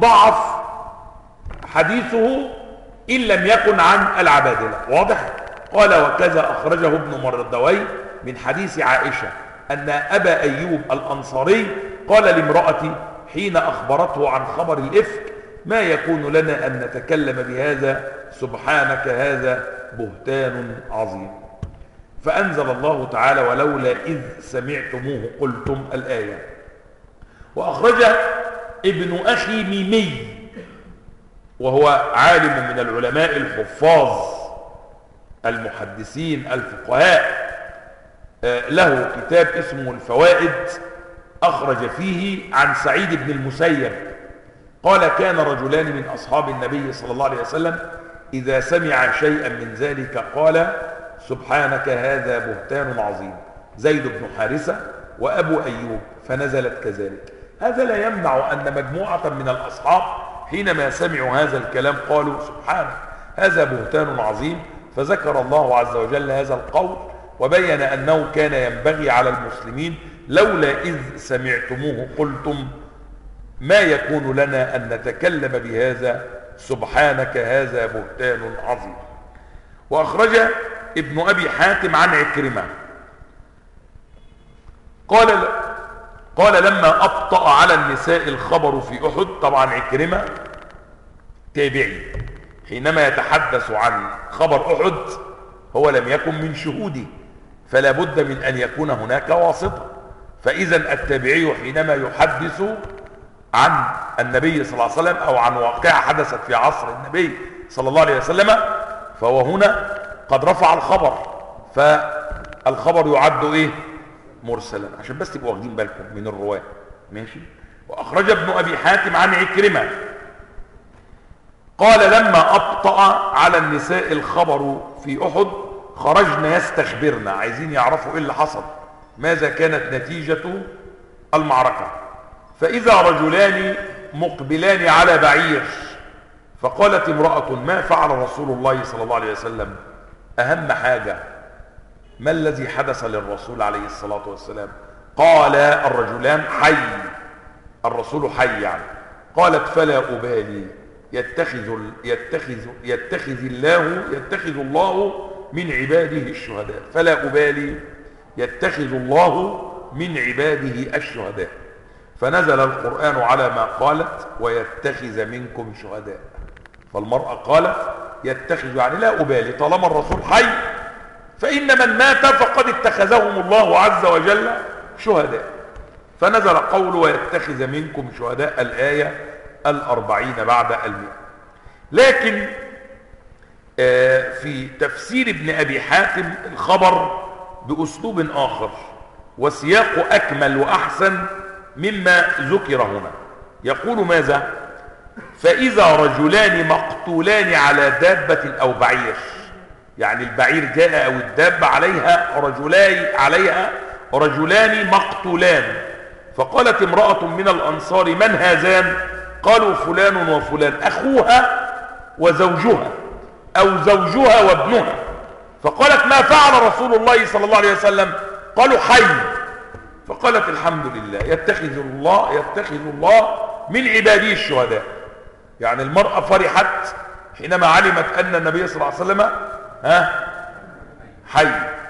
يضعف حديثه إن لم يكن عن العبادلة. واضح؟ قال وكذا أخرجه ابن مردوي من حديث عائشة أن أبا أيوب الأنصاري قال لامرأتي حين أخبرته عن خبر الإفك ما يكون لنا أن نتكلم بهذا سبحانك هذا بهتان عظيم. فأنزل الله تعالى ولولا إذ سمعتموه قلتم الآية. وأخرج ابن أخي ميمي وهو عالم من العلماء الحفاظ المحدثين الفقهاء، له كتاب اسمه الفوائد، أخرج فيه عن سعيد بن المسيب قال كان رجلان من أصحاب النبي صلى الله عليه وسلم إذا سمع شيئا من ذلك قال سبحانك هذا بهتان عظيم، زيد بن حارثة وأبو أيوب، فنزلت كذلك. هذا لا يمنع أن مجموعة من الأصحاب حينما سمعوا هذا الكلام قالوا سبحانك هذا بهتان عظيم، فذكر الله عز وجل هذا القول وبين أنه كان ينبغي على المسلمين لولا إذ سمعتموه قلتم ما يكون لنا أن نتكلم بهذا سبحانك هذا بهتان عظيم. وأخرج ابن أبي حاتم عن عكرمة قال لما أبطأ على النساء الخبر في أحد، طبعا عكرمة تابعي، حينما يتحدث عن خبر أحد هو لم يكن من شهوده فلا بد من أن يكون هناك واسطة، فإذا التابعي حينما يحدث عن النبي صلى الله عليه وسلم أو عن واقعة حدثت في عصر النبي صلى الله عليه وسلم فهو هنا قد رفع الخبر، فالخبر يعد إيه؟ مرسلا، عشان بس تبقوا واخدين بالكم من الرواة. ماشي. وأخرج ابن أبي حاتم عن عكرمة قال لما أبطأ على النساء الخبر في أحد خرجنا يستخبرنا، عايزين يعرفوا إيه اللي حصل، ماذا كانت نتيجة المعركة. فإذا رجلان مقبلان على بعير، فقالت امرأة ما فعل رسول الله صلى الله عليه وسلم؟ أهم حاجة ما الذي حدث للرسول عليه الصلاة والسلام؟ قال الرجلان حي، الرسول حي يعني. قالت فلا أبالي يتخذ الله من عباده الشهداء، فلا أبالي يتخذ الله من عباده الشهداء، فنزل القرآن على ما قالت ويتخذ منكم شهداء. فالمرأة قالت يتخذ يعني لا أبالي طالما الرسول حي، فإن من مات فقد اتخذهم الله عز وجل شهداء، فنزل قول ويتخذ منكم شهداء الآية 40 بعد 100. لكن في تفسير ابن أبي حاتم الخبر بأسلوب آخر وسياق أكمل وأحسن مما ذكر هنا. يقول ماذا؟ فإذا رجلان مقتولان على دابة أو بعير، يعني البعير جاء أو الدابة عليها رجلان مقتولان، فقالت امرأة من الأنصار من هذان؟ قالوا فلان وفلان، أخوها وزوجها أو زوجها وابنها. فقالت ما فعل رسول الله صلى الله عليه وسلم؟ قالوا حي. فقالت الحمد لله يتخذ الله من عباده الشهداء. يعني المرأة فرحت حينما علمت أن النبي صلى الله عليه وسلم حي،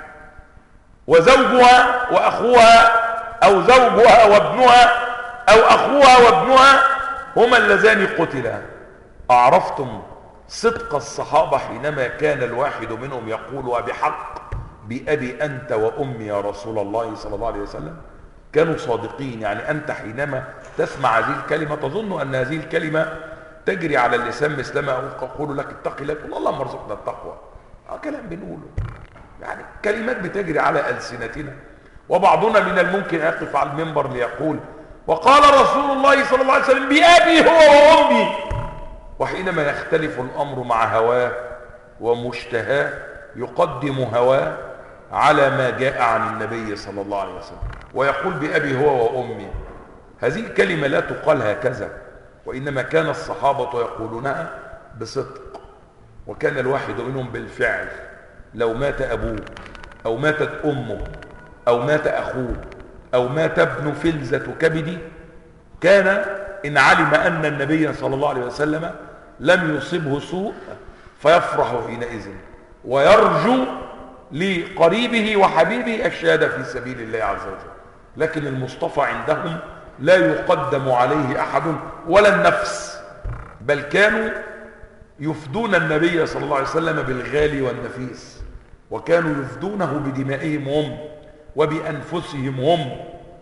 وزوجها وأخوها أو زوجها وابنها أو أخوها وابنها هما اللذان قتلا. أعرفتم صدق الصحابة حينما كان الواحد منهم يقول وبحق بأبي أنت وأمي يا رسول الله صلى الله عليه وسلم؟ كانوا صادقين. يعني أنت حينما تسمع هذه الكلمة تظن أن هذه الكلمة تجري على اللسان مثلما أقول لك اتق الله، تقول اللهم ارزقنا التقوى. كلام بنقوله، يعني كلمات بتجري على ألسنتنا. وبعضنا من الممكن يقف على المنبر ليقول وقال رسول الله صلى الله عليه وسلم بأبي هو وأمي، وحينما يختلف الأمر مع هواه ومشتهاه يقدم هواه على ما جاء عن النبي صلى الله عليه وسلم ويقول بأبي هو وأمي. هذه الكلمة لا تقال هكذا، وإنما كان الصحابة يقولونها بصدق، وكان الواحد منهم بالفعل لو مات أبوه أو ماتت أمه أو مات أخوه أو مات ابن فلزة كبدي كان إن علم أن النبي صلى الله عليه وسلم لم يصبه سوء فيفرح حينئذ، ويرجو لقريبه وحبيبه الشهادة في سبيل الله عز وجل. لكن المصطفى عندهم لا يقدم عليه أحد ولا النفس، بل كانوا يفدون النبي صلى الله عليه وسلم بالغالي والنفيس، وكانوا يفدونه بدمائهم هم وبأنفسهم هم.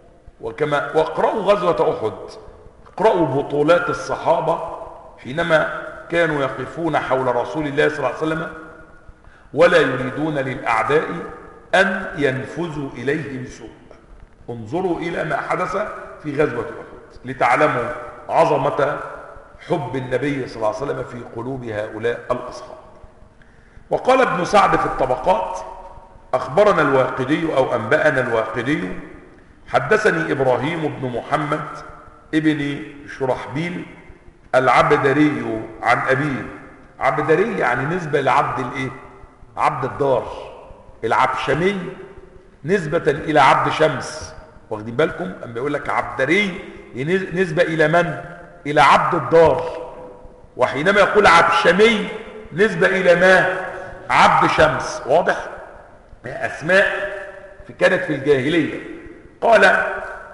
واقرأوا غزوة أحد، اقرأوا بطولات الصحابة حينما كانوا يقفون حول رسول الله صلى الله عليه وسلم ولا يريدون للأعداء أن ينفذوا إليه بسوء. انظروا إلى ما حدث في غزوة أحد لتعلموا عظمة حب النبي صلى الله عليه وسلم في قلوب هؤلاء الأصحاب. وقال ابن سعد في الطبقات: أخبرنا الواقدي أو أنبأنا الواقدي حدثني إبراهيم بن محمد ابن شرحبيل العبدري عن أبيه. عبدري يعني نسبة لعبد الإيه؟ عبد الدار. العبشمي نسبة إلى عبد شمس. واخدين بالكم أما يقول لك عبدري نسبة إلى من؟ إلى عبد الدار. وحينما يقول عبشمي نسبة إلى ما؟ عبد شمس. واضح؟ أسماء كانت في الجاهلية. قال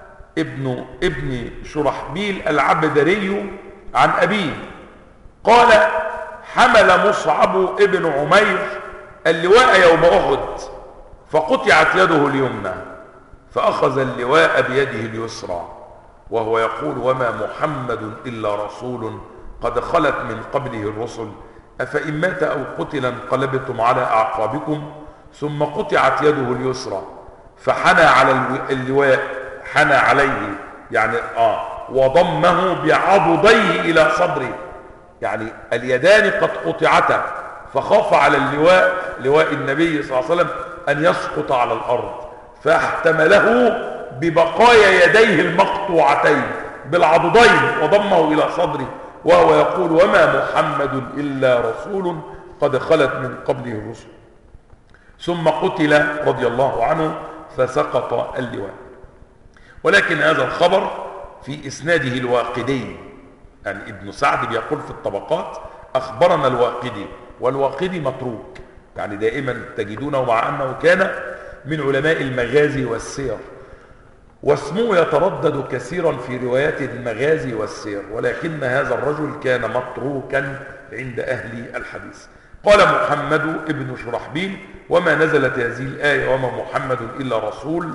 ابن شرحبيل العبدري عن أبيه قال: حمل مصعب ابن عمير اللواء يوم أحد فقطعت يده اليمنى، فأخذ اللواء بيده اليسرى وهو يقول: وما محمد إلا رسول قد خلت من قبله الرسل، أفإن مات أو قتل انقلبتم على أعقابكم. ثم قطعت يده اليسرى فحنى على اللواء، حنى عليه يعني وضمه بعضديه إلى صدره، يعني اليدان قد قطعتا، فخاف على اللواء، لواء النبي صلى الله عليه وسلم، أن يسقط على الأرض، فاحتمله ببقايا يديه المقطوعتين بالعضدين وضمه إلى صدره وهو يقول: وما محمد إلا رسول قد خلت من قبله الرسل. ثم قتل رضي الله عنه فسقط اللواء. ولكن هذا الخبر في إسناده الواقدي، يعني ابن سعد بيقول في الطبقات: أخبرنا الواقدي، والواقدي متروك، يعني دائما تجدونه مع أنه كان من علماء المغازي والسير، واسمه يتردد كثيرا في روايات المغازي والسير، ولكن هذا الرجل كان متروكا عند أهل الحديث. قال محمد ابن شرحبيل: وما نزلت هذه الآية وما محمد إلا رسول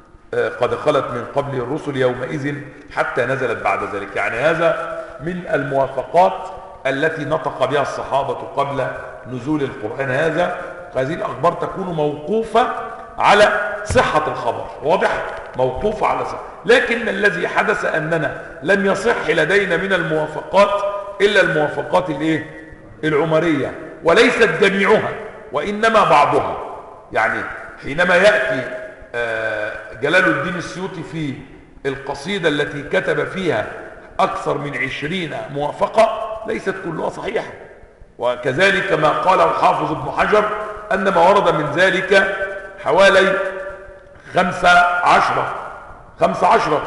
قد خلت من قبل الرسل يومئذ حتى نزلت بعد ذلك. يعني هذا من الموافقات التي نطق بها الصحابة قبل نزول القرآن. هذه الأخبار تكون موقوفة على صحة الخبر، واضح؟ موقوفة على صحة. لكن الذي حدث أننا لم يصح لدينا من الموافقات إلا الموافقات العمرية، وليست جميعها وإنما بعضها. يعني حينما يأتي جلال الدين السيوطي في القصيدة التي كتب فيها أكثر من 20 موافقة، ليست كلها صحيحة. وكذلك ما قاله الحافظ ابن حجر أن ما ورد من ذلك حوالي 15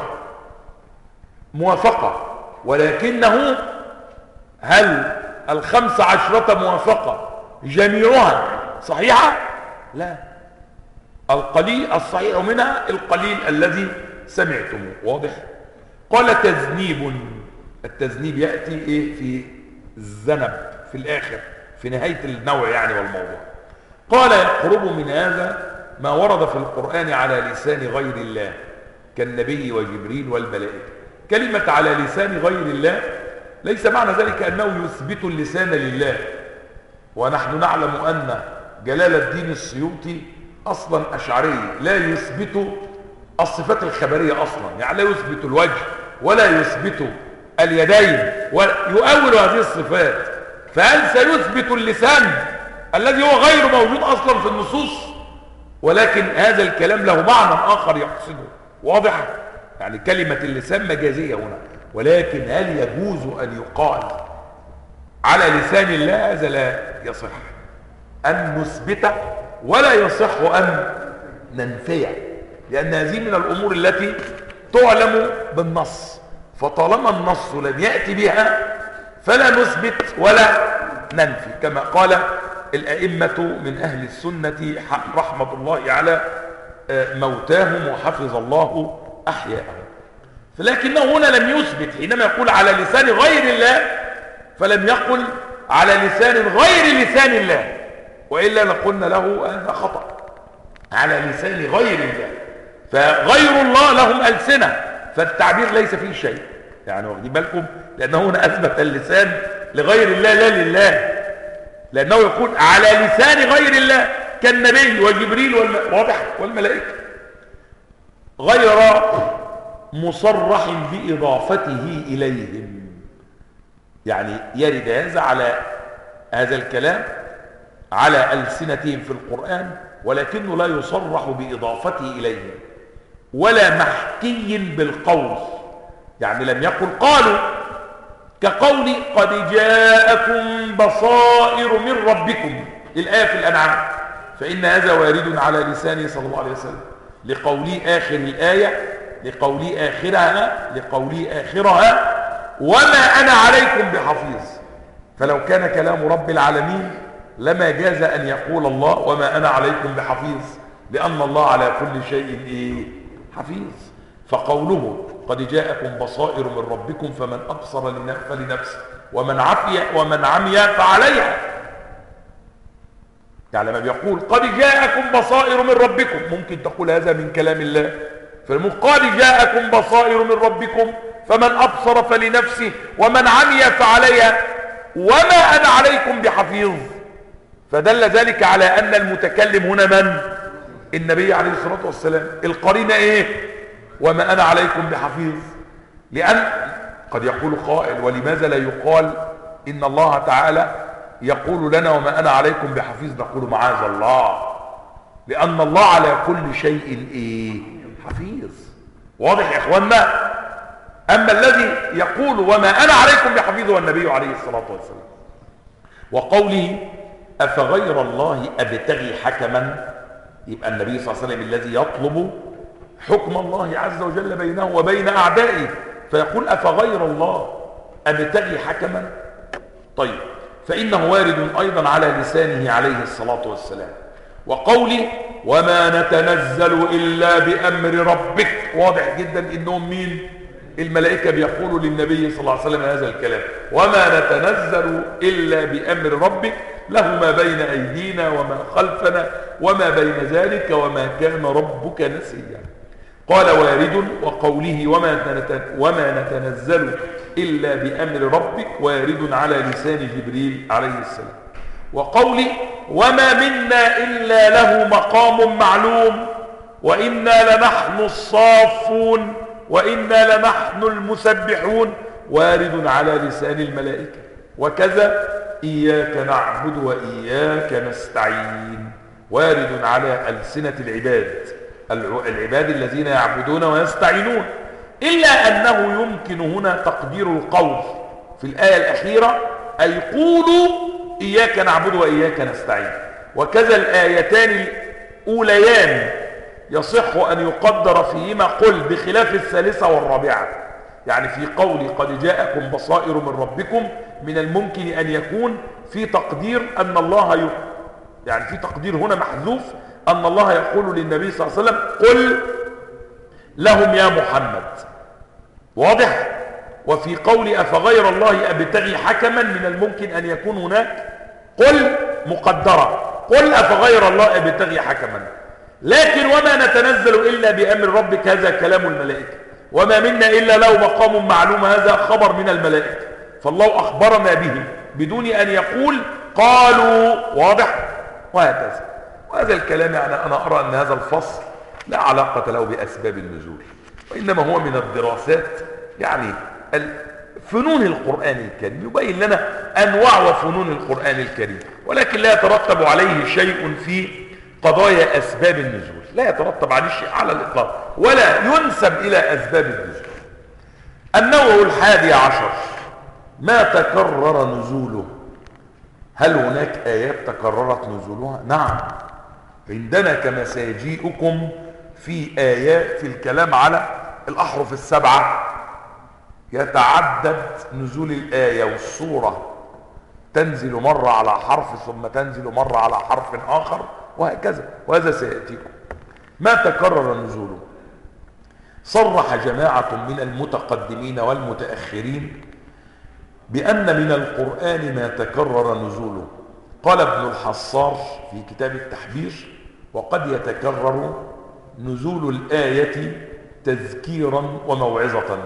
موافقة، ولكنه هل 15 موافقة جميعها صحيحة؟ لا، القليل الصحيح منها القليل الذي سمعتموه. واضح؟ قال: تذنيب. التذنيب يأتي في الذنب في الآخر، في نهاية النوع يعني والموضوع. قال: يقرب من هذا ما ورد في القرآن على لسان غير الله كالنبي وجبريل والملائكة. كلمة على لسان غير الله ليس معنى ذلك أنه يثبت اللسان لله، ونحن نعلم أن جلال الدين السيوطي أصلا أشعري لا يثبت الصفات الخبرية أصلا، يعني لا يثبت الوجه ولا يثبت اليدين ويؤول هذه الصفات، فهل سيثبت اللسان الذي هو غير موجود أصلا في النصوص؟ ولكن هذا الكلام له معنى آخر يقصده. واضح؟ يعني كلمة اللسان مجازية هنا، ولكن هل يجوز أن يقال على لسان الله؟ هذا لا يصح أن نثبته ولا يصح أن ننفيه، لأن هذه من الأمور التي تعلم بالنص، فطالما النص لم يأتي بها فلا نثبت ولا ننفي، كما قال الأئمة من أهل السنة رحمة الله على موتاهم وحفظ الله أحياءهم. لكنه هنا لم يثبت، حينما يقول على لسان غير الله فلم يقل على لسان غير لسان الله، وإلا لقلنا له هذا خطأ. على لسان غير الله، فغير الله لهم ألسنة، فالتعبير ليس فيه شيء، يعني واخدين بالكم، لأنه هنا أثبت اللسان لغير الله لا لله، لأنه يقول على لسان غير الله كالنبي وجبريل واضح والملائكة، غير مصرح بإضافته إليهم. يعني يرد هذا على هذا الكلام على ألسنتهم في القرآن، ولكنه لا يصرح بإضافته إليهم ولا محكي بالقول، يعني لم يقل قالوا، كقول قد جاءكم بصائر من ربكم، الآية في الأنعام، فإن هذا وارد على لسانه صلى الله عليه وسلم، لقولي آخر الآية، لقولي آخرها وما أنا عليكم بحفيظ. فلو كان كلام رب العالمين لما جاز أن يقول الله وما أنا عليكم بحفيظ، لأن الله على كل شيء حفيظ. فقوله قد جاءكم بصائر من ربكم فمن أبصر فلنفسه ومن عمي فعليها. يعني لما بيقول قد جاءكم بصائر من ربكم، ممكن تقول هذا من كلام الله، قد جاءكم بصائر من ربكم فمن أبصر فلنفسه ومن عمي فعليها وما أنا عليكم بحفيظ. فدل ذلك على أن المتكلم هنا من؟ النبي عليه الصلاة والسلام. القرينة إيه؟ وما أنا عليكم بحفيظ. لأن قد يقول قائل ولماذا لا يقال إن الله تعالى يقول لنا وما أنا عليكم بحفيظ؟ نقول معاذ الله، لأن الله على كل شيء حفيظ. واضح يا إخواننا؟ أما الذي يقول وما أنا عليكم بحفيظ هو النبي عليه الصلاة والسلام. وقوله أفغير الله أبتغي حكما، يبقى النبي صلى الله عليه وسلم الذي يطلب حكم الله عز وجل بينه وبين أعدائه، فيقول أفغير الله أبتغي حكما. طيب، فإنه وارد أيضا على لسانه عليه الصلاة والسلام. وقوله وما نتنزل إلا بأمر ربك، واضح جدا إنهم مين؟ الملائكة بيقولوا للنبي صلى الله عليه وسلم هذا الكلام، وما نتنزل إلا بأمر ربك له ما بين أيدينا وما خلفنا وما بين ذلك وما كان ربك نسيا. قال وارد. وقوله وما نتنزل إلا بأمر ربك وارد على لسان جبريل عليه السلام. وقوله وما منا إلا له مقام معلوم وإنا لنحن الصافون وإنا لنحن المسبحون، وارد على لسان الملائكة. وكذا إياك نعبد وإياك نستعين، وارد على ألسنة العباد الذين يعبدون ويستعينون، إلا أنه يمكن هنا تقدير القول في الآية الأخيرة أي قولوا إياك نعبد وإياك نستعين. وكذا الآيتان الأوليان يصح أن يقدر فيهما قل، بخلاف الثالثة والرابعة. يعني في قول قد جاءكم بصائر من ربكم من الممكن أن يكون في تقدير أن الله يعني في تقدير هنا محذوف أن الله يقول للنبي صلى الله عليه وسلم قل لهم يا محمد، واضح. وفي قول أفغير الله أبتغي حكما من الممكن أن يكون هناك قل مقدرة، قل أفغير الله أبتغي حكما. لكن وما نتنزل إلا بأمر ربك هذا كلام الملائكة، وما منا إلا له مقام معلوم هذا خبر من الملائكة، فالله أخبرنا به بدون أن يقول قالوا، واضح. وهكذا. وهذا الكلام يعني أنا أرى أن هذا الفصل لا علاقة له بأسباب النزول، وإنما هو من الدراسات، يعني فنون القرآن الكريم، يبين لنا أنواع وفنون القرآن الكريم، ولكن لا يترتب عليه شيء في قضايا أسباب النزول، لا يترتب عليه شيء على الإطلاق، ولا ينسب إلى أسباب النزول. النوع 11 ما تكرر نزوله. هل هناك آيات تكررت نزولها؟ نعم، عندنا كما سيجيئكم في آيات في الكلام على الأحرف السبعة يتعدد نزول الآية والسورة تنزل مرة على حرف ثم تنزل مرة على حرف آخر وهكذا، وهذا سيأتيكم. ما تكرر نزوله؟ صرح جماعة من المتقدمين والمتأخرين بأن من القرآن ما تكرر نزوله. قال ابن الحصار في كتاب التحبير: وقد يتكرر نزول الآية تذكيرا وموعظة.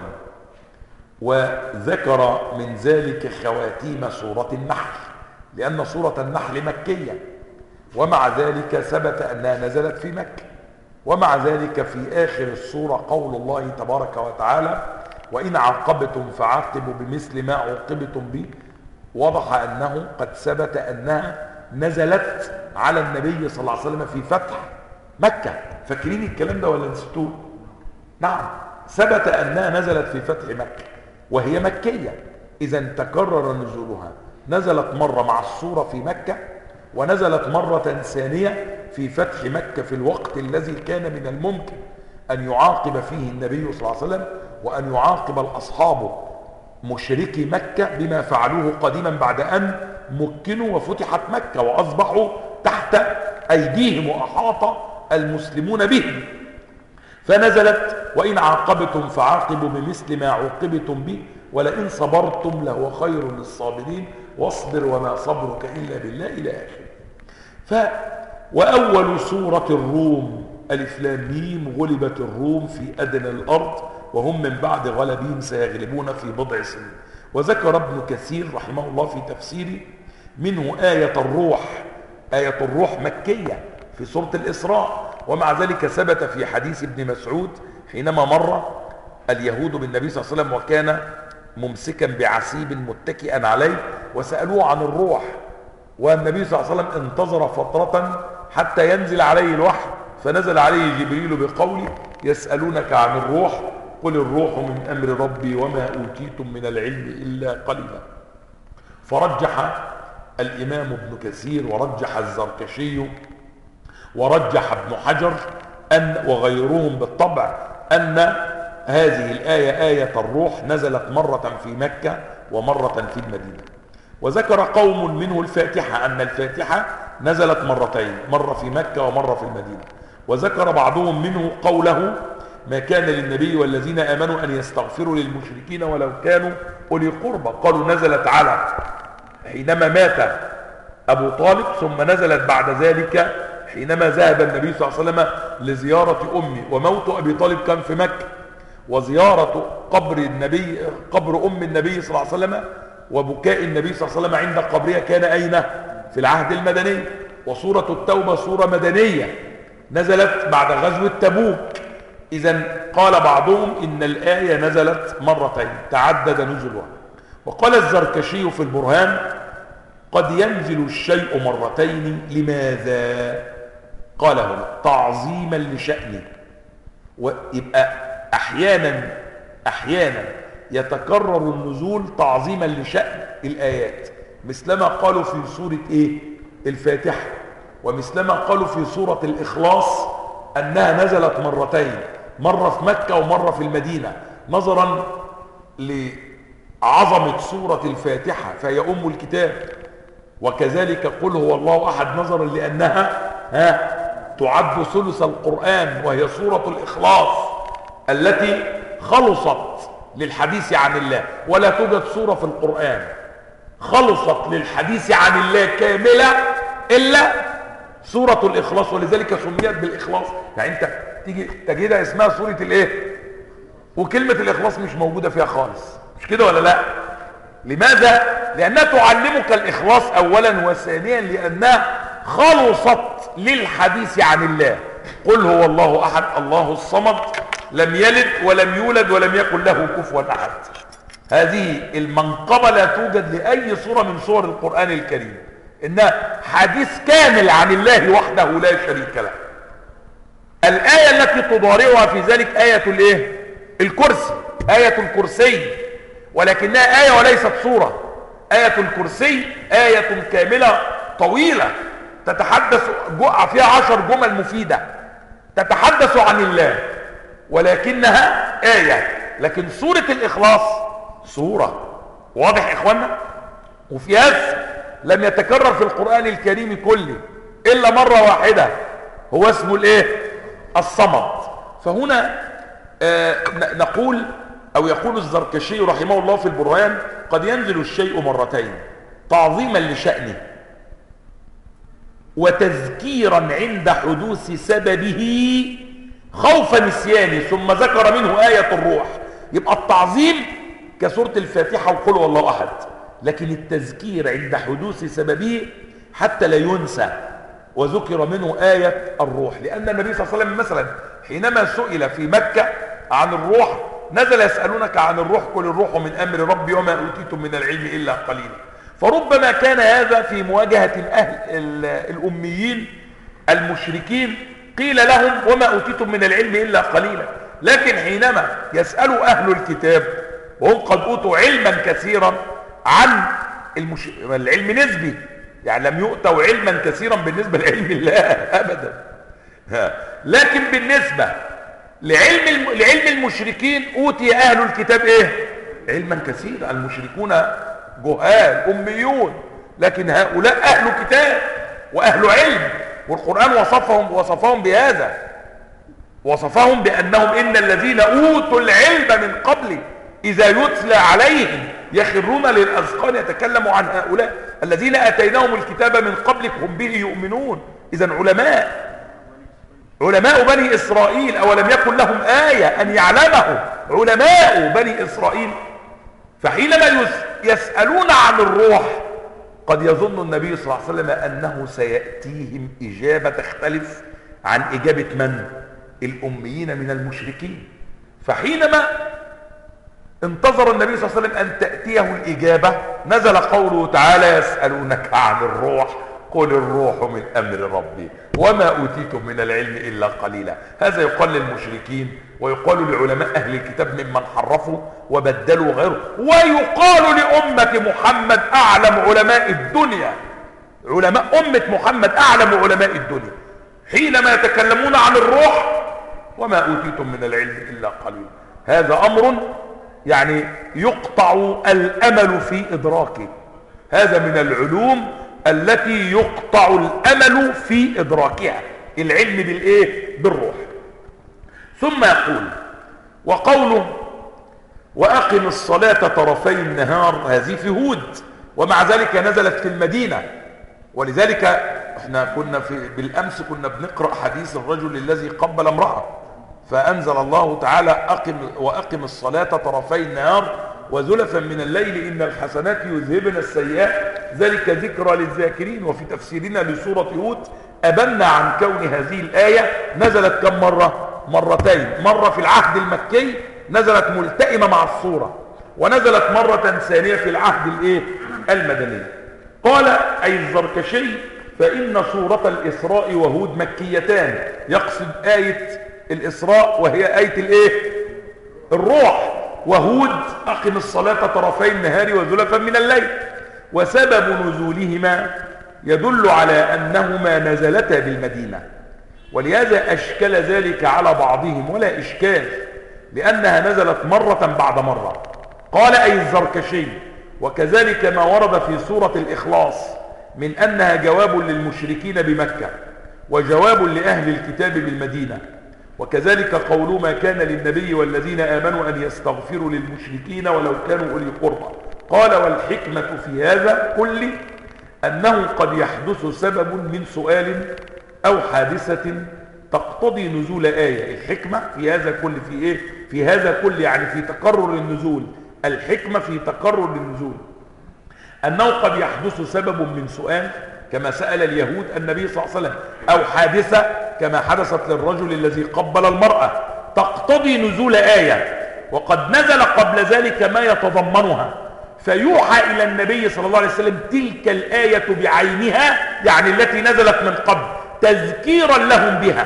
وذكر من ذلك خواتيم سورة النحل، لأن سورة النحل مكية، ومع ذلك ثبت أنها نزلت في مكة. ومع ذلك في آخر السورة قول الله تبارك وتعالى: وإن عاقبتم فعاقبوا بمثل ما عوقبتم به. وضح أنه قد ثبت أنها نزلت على النبي صلى الله عليه وسلم في فتح مكة. فاكرين الكلام ده ولا نسيتوه؟ نعم، ثبت أنها نزلت في فتح مكة وهي مكية، إذا تكرر نزولها. نزلت مرة مع السورة في مكة، ونزلت مرة ثانية في فتح مكة في الوقت الذي كان من الممكن أن يعاقب فيه النبي صلى الله عليه وسلم وأن يعاقب الأصحاب مشركي مكة بما فعلوه قديما بعد أن مكنوا وفتحت مكة وأصبحوا تحت أيديهم وأحاط المسلمون بهم. فنزلت: وإن عاقبتم فعاقبوا بمثل ما عوقبتم به ولئن صبرتم لهو خير للصابرين واصبر وما صبرك إلا بالله إلى آخره. وأول سورة الروم ألف لام ميم: غلبت الروم في أدنى الأرض وهم من بعد غلبهم سيغلبون في بضع سنين. وذكر ابن كثير رحمه الله في تفسيره منه آية الروح. آية الروح مكية في سورة الإسراء، ومع ذلك ثبت في حديث ابن مسعود حينما مر اليهود بالنبي صلى الله عليه وسلم وكان ممسكا بعسيب متكئا عليه وسألوه عن الروح، والنبي صلى الله عليه وسلم انتظر فترة حتى ينزل عليه الوحي، فنزل عليه جبريل بقوله: يسألونك عن الروح قل الروح من أمر ربي وما أوتيتم من العلم إلا قليلا. فرجح الإمام ابن كثير ورجح الزركشي ورجح ابن حجر وغيرهم بالطبع أن هذه الآية آية الروح نزلت مرة في مكة ومرة في المدينة. وذكر قوم منه الفاتحة أن الفاتحة نزلت مرتين، مرة في مكة ومرة في المدينة. وذكر بعضهم منه قوله: ما كان للنبي والذين آمنوا أن يستغفروا للمشركين ولو كانوا أولي قربى. قالوا نزلت على حينما مات أبو طالب، ثم نزلت بعد ذلك حينما ذهب النبي صلى الله عليه وسلم لزيارة أمه، وموت أبي طالب كان في مكة، وزيارة قبر أم النبي صلى الله عليه وسلم وبكاء النبي صلى الله عليه وسلم عند قبرها كان أين؟ في العهد المدني. وسورة التوبة سورة مدنية نزلت بعد غزوة تبوك. إذن قال بعضهم إن الآية نزلت مرتين تعدد نزلها. وقال الزركشي في البرهان: قد ينزل الشيء مرتين. لماذا؟ قال هنا: تعظيما لشأنه. ويبقى أحيانا يتكرر النزول تعظيما لشأن الآيات، مثلما قالوا في سورة الفاتحة، ومثلما قالوا في سورة الإخلاص أنها نزلت مرتين، مرة في مكة ومرة في المدينة، نظرا لعظمة سورة الفاتحة فهي أم الكتاب. وكذلك قل هو الله أحد نظرا لأنها تعد ثلث القرآن، وهي سورة الإخلاص التي خلصت للحديث عن الله. ولا توجد سورة في القرآن خلصت للحديث عن الله كاملة إلا سورة الإخلاص، ولذلك سميت بالإخلاص. يعني أنت تيجي تجدها اسمها سورة وكلمة الإخلاص مش موجودة فيها خالص، مش كده ولا لا؟ لماذا؟ لأنها تعلمك الإخلاص أولا، وثانيا لأنها خلصت للحديث عن الله. قل هو الله أحد الله الصمد لم يلد ولم يولد ولم يكن له كفوا أحد. هذه المنقبة لا توجد لأي سورة من سور القرآن الكريم، إنها حديث كامل عن الله وحده لا شريك له. الآية التي تضارعها في ذلك آية الكرسي، آية الكرسي، ولكنها آية وليست سورة. آية الكرسي آية كاملة طويلة تتحدث فيها 10 جمل مفيدة تتحدث عن الله، ولكنها آية. لكن سورة الإخلاص سورة، واضح إخوانا؟ وفيها لم يتكرر في القرآن الكريم كله إلا مرة واحدة، هو اسمه الايه؟ الصمد. فهنا نقول أو يقول الزركشي رحمه الله في البرهان: قد ينزل الشيء مرتين تعظيما لشأنه وتذكيرا عند حدوث سببه خوف نسيانه، ثم ذكر منه آية الروح. يبقى التعظيم كسورة الفاتحة وقل هو الله أحد، لكن التذكير عند حدوث سببه حتى لا ينسى، وذكر منه آية الروح. لأن النبي صلى الله عليه وسلم مثلا حينما سئل في مكة عن الروح نزل: يسألونك عن الروح قل الروح من أمر ربي وما أوتيتم من العلم إلا قليلا. فربما كان هذا في مواجهة الأميين المشركين قيل لهم: وما أوتيتم من العلم إلا قليلا. لكن حينما يسأل أهل الكتاب وهم قد أوتوا علما كثيرا عن العلم نسبي، يعني لم يؤتوا علما كثيرا بالنسبة لعلم الله أبدا، لكن بالنسبة لعلم المشركين أوتي أهل الكتاب إيه؟ علما كثيرا. المشركون جهال أميون، لكن هؤلاء أهل كتاب وأهل علم، والقرآن وصفهم بهذا، وصفهم بأنهم إن الذين أوتوا العلم من قبل إذا يتلى عليهم يخرون للأذقان. يتكلم عن هؤلاء الذين أتيناهم الكتاب من قبلك هم به يؤمنون. إذن علماء بني إسرائيل أولم يكن لهم آية أن يعلمه علماء بني إسرائيل؟ فحينما يسألون عن الروح قد يظن النبي صلى الله عليه وسلم أنه سيأتيهم إجابة تختلف عن إجابة من؟ الأميين من المشركين. فحينما انتظر النبي صلى الله عليه وسلم أن تأتيه الإجابة نزل قوله تعالى: يسألونك عن الروح قل الروح من أمر ربي وما أوتيتم من العلم إلا قليلا. هذا يقال للمشركين، ويقال لعلماء أهل الكتاب ممن حرفوا وبدلوا غيره، ويقال لأمة محمد أعلم علماء الدنيا. علماء أمة محمد أعلم علماء الدنيا حينما يتكلمون عن الروح: وما أوتيتم من العلم إلا قليلا. هذا أمر يعني يقطع الأمل في إدراكه، هذا من العلوم التي يقطع الأمل في إدراكها، العلم بالإيه؟ بالروح. ثم يقول: وقوله وأقم الصلاة طرفي النهار، هذه في هود، ومع ذلك نزلت في المدينة. ولذلك احنا كنا بالأمس كنا بنقرأ حديث الرجل الذي قبل امرأة، فأنزل الله تعالى: وأقم الصلاة طرفي النهار وزلفا من الليل إن الحسنات يذهبن السيئات ذلك ذكرى للذاكرين. وفي تفسيرنا لسورة هود أبنا عن كون هذه الآية نزلت كم مرة؟ مرتين، مرة في العهد المكي نزلت ملتئمة مع الصورة، ونزلت مرة ثانية في العهد المدني. قال أي الزركشي: فإن سورة الإسراء وهود مكيتان، يقصد آية الإسراء وهي آية الروح، وهود أقم الصلاة طرفي النهار وزلفا من الليل. وسبب نزولهما يدل على أنهما نزلتا بالمدينة، ولهذا أشكل ذلك على بعضهم ولا إشكال، لأنها نزلت مرة بعد مرة. قال أي الزركشي: وكذلك ما ورد في سورة الإخلاص من أنها جواب للمشركين بمكة وجواب لأهل الكتاب بالمدينة. وكذلك قولوا: ما كان للنبي والذين آمنوا أن يستغفروا للمشركين ولو كانوا أولي قربى. قال: والحكمة في هذا كله أنه قد يحدث سبب من سؤال أو حادثة تقتضي نزول آية. الحكمة في هذا كله في هذا كله يعني في تكرر النزول. الحكمة في تكرر النزول أنه قد يحدث سبب من سؤال كما سأل اليهود النبي صلى الله عليه وسلم، أو حادثة كما حدثت للرجل الذي قبل المرأة تقتضي نزول آية، وقد نزل قبل ذلك ما يتضمنها، فيوحى إلى النبي صلى الله عليه وسلم تلك الآية بعينها، يعني التي نزلت من قبل، تذكيرا لهم بها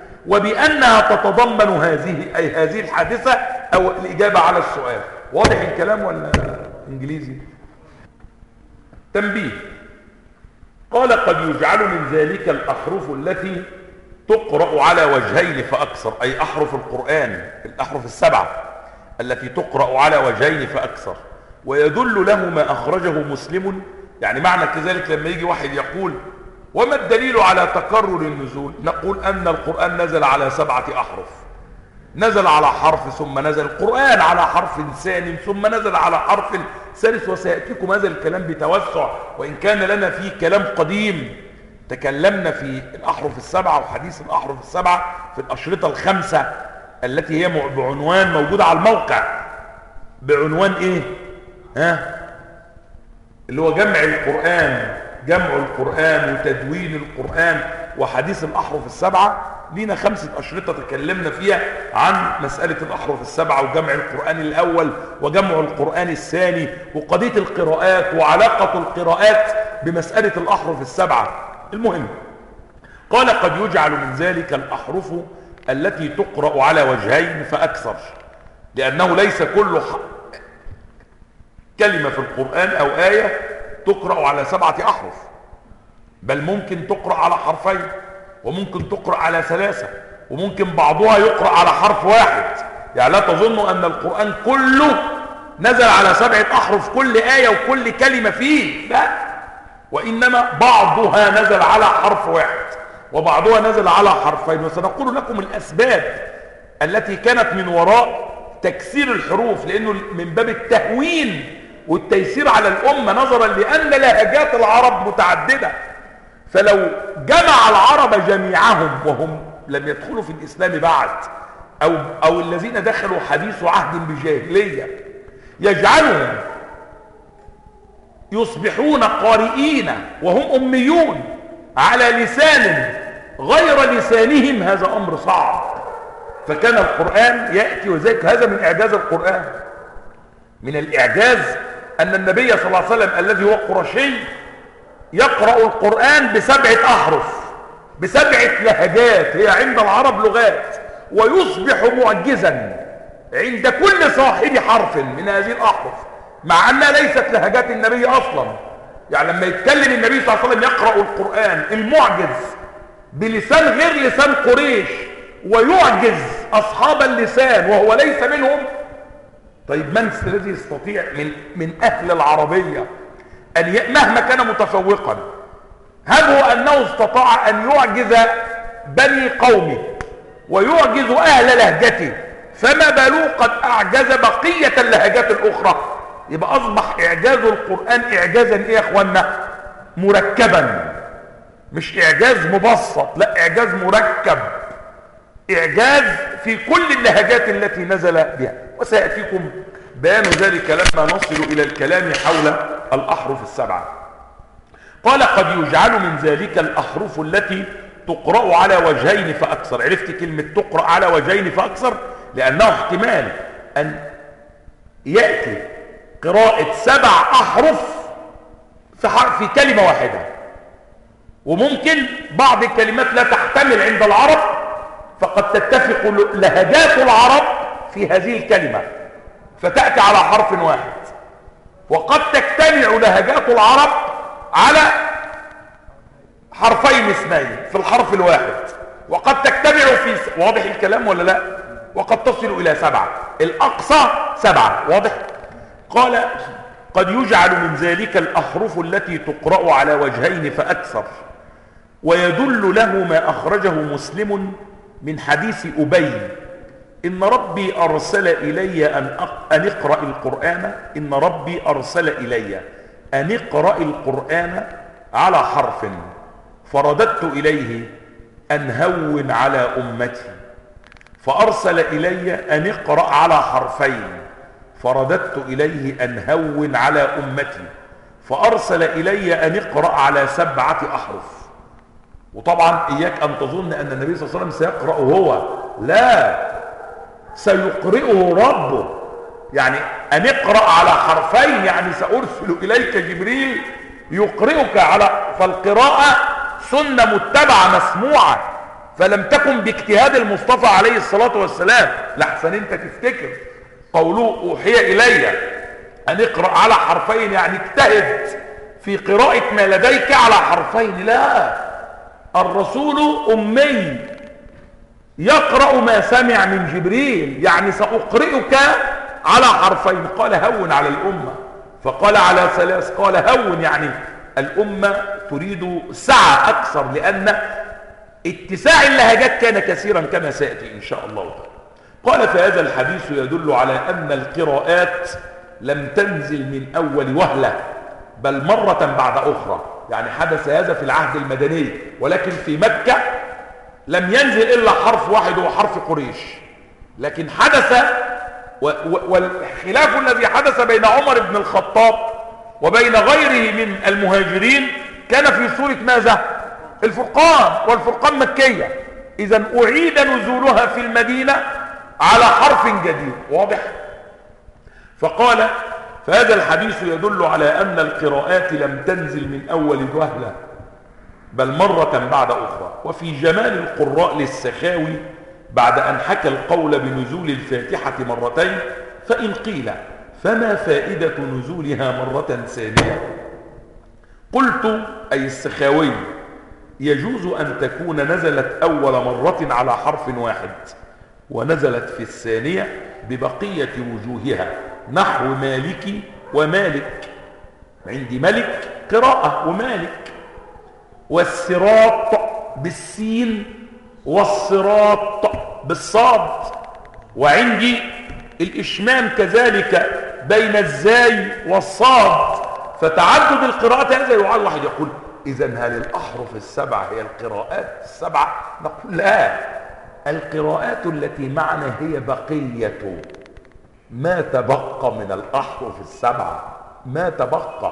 وبأنها تتضمن هذه الحادثة أو الإجابة على السؤال. واضح الكلام ولا إنجليزي؟ تنبيه: قال: قد يجعل من ذلك الأحرف التي تقرأ على وجهين فأكثر، أي أحرف القرآن الأحرف السبعة التي تقرأ على وجهين فأكثر. ويدل له ما أخرجه مسلم يعني معنى كذلك لما يجي واحد يقول وما الدليل على تكرر النزول، نقول أن القرآن نزل على 7 أحرف، نزل على حرف ثم نزل القرآن على حرف ثاني ثم نزل على حرف ثالث، وسيأتيكم هذا الكلام بتوسع، وإن كان لنا فيه كلام قديم تكلمنا في الأحرف السبعة وحديث الأحرف السبعة في الأشرطة الخمسة التي هي بعنوان موجودة على الموقع، بعنوان إيه؟ اللي هو جمع القرآن وتدوين القرآن وحديث الأحرف السبعة. لينا 5 أشرطة تكلمنا فيها عن مسألة الأحرف السبعة وجمع القرآن الأول وجمع القرآن الثاني وقضية القراءات وعلاقة القراءات بمسألة الأحرف السبعة. المهم قال قد يجعل من ذلك الأحرف التي تقرأ على وجهين فأكثر، لأنه ليس كل كلمة في القرآن أو آية تقرأ على 7 أحرف، بل ممكن تقرأ على حرفين وممكن تقرأ على 3 وممكن بعضها يقرأ على حرف واحد. يعني لا تظنوا أن القرآن كله نزل على 7 أحرف كل آية وكل كلمة فيه، لا، وإنما بعضها نزل على حرف واحد وبعضها نزل على حرفين. وسنقول لكم الأسباب التي كانت من وراء تكسير الحروف، لأنه من باب التهوين والتيسير على الأمة نظرا لأن لهجات العرب متعددة، فلو جمع العرب جميعهم وهم لم يدخلوا في الإسلام بعد أو الذين دخلوا حديث عهد بجاهلية يجعلهم يصبحون قارئين وهم أميون على لسان غير لسانهم، هذا أمر صعب. فكان القرآن يأتي، وذلك هذا من إعجاز القرآن. من الإعجاز أن النبي صلى الله عليه وسلم الذي هو قرشي يقرأ القرآن ب7 أحرف ب7 لهجات هي عند العرب لغات، ويصبح معجزا عند كل صاحب حرف من هذه الأحرف، مع أنها ليست لهجات النبي أصلا. يعني لما يتكلم النبي صلى الله عليه وسلم يقرأ القرآن المعجز بلسان غير لسان قريش ويعجز أصحاب اللسان وهو ليس منهم، طيب من الذي يستطيع من أهل العربية أن مهما كان متفوقا، هل هو أنه استطاع أن يعجز بني قومه ويعجز أهل لهجته، فما بالو قد أعجز بقية اللهجات الأخرى؟ يبقى أصبح إعجاز القرآن إعجازا إيه يا أخوانا؟ مركبا، مش إعجاز مبسط، لا، إعجاز مركب، إعجاز في كل اللهجات التي نزل بها. وسيأتيكم بيان ذلك لما نصل إلى الكلام حول الأحرف السبعة. قال قد يجعل من ذلك الأحرف التي تقرأ على وجهين فأكثر. عرفت كلمة تقرأ على وجهين فأكثر؟ لأنه احتمال أن يأتي قراءة 7 أحرف في كلمة واحدة، وممكن بعض الكلمات لا تحتمل عند العرب فقد تتفق لهجات العرب في هذه الكلمة فتأتي على حرف واحد، وقد تجتمع لهجات العرب على حرفين اثنين في الحرف الواحد، وقد تجتمع في واضح الكلام ولا لا؟ وقد تصل إلى 7، الأقصى 7. واضح؟ قال قد يجعل من ذلك الأحرف التي تقرأ على وجهين فأكثر، ويدل له ما أخرجه مسلم من حديث أبي إن ربي أرسل إلي أن اقرأ القرآن، إن ربي أرسل إلي أن اقرأ القرآن على حرف، فرددت إليه أن هون على أمتي، فأرسل إلي أن اقرأ على حرفين، فرددت إليه أن هون على أمتي، فأرسل إلي أن اقرأ على 7 أحرف. وطبعا إياك أن تظن أن النبي صلى الله عليه وسلم سيقرأ هو، لا، سيقرئه ربه. يعني أن اقرأ على حرفين يعني سأرسل إليك جبريل يقرئك فالقراءة سنة متبعة مسموعة، فلم تكن باجتهاد المصطفى عليه الصلاة والسلام، لحسن انت تفتكر قوله أوحي إلي أن اقرأ على حرفين يعني اجتهد في قراءة ما لديك على حرفين، لا، الرسول أمي يقرأ ما سمع من جبريل، يعني سأقرئك على حرفين. قال هون على الأمة، فقال على 3. قال هون، يعني الأمة تريد سعة أكثر، لأن اتساع اللهجات كان كثيرا كما سيأتي إن شاء الله تعالى. قال فهذا الحديث يدل على أن القراءات لم تنزل من أول وهلة، بل مرة بعد أخرى. يعني حدث هذا في العهد المدني، ولكن في مكة لم ينزل إلا حرف واحد هو حرف قريش. لكن حدث، والخلاف الذي حدث بين عمر بن الخطاب وبين غيره من المهاجرين كان في سورة ماذا؟ الفرقان، والفرقان مكية. إذن أعيد نزولها في المدينة على حرف جديد. واضح؟ فقال فهذا الحديث يدل على أن القراءات لم تنزل من أول وهلة، بل مرة بعد أخرى. وفي جمال القراء للسخاوي بعد أن حكى القول بنزول الفاتحة مرتين، فإن قيل فما فائدة نزولها مرة ثانية؟ قلت أي السخاوي يجوز أن تكون نزلت أول مرة على حرف واحد، ونزلت في الثانية ببقية وجوهها، نحو مالك ومالك. عندي ملك قراءة ومالك، والصراط بالسين والصراط بالصاد، وعندي الإشمام كذلك بين الزاي والصاد. فتعدد القراءات هذا يعاد. واحد يقول إذن هل الأحرف السبعة هي القراءات السبعة؟ نقول لا، القراءات التي معنا هي بقية ما تبقى من الأحرف السبعة، ما تبقى،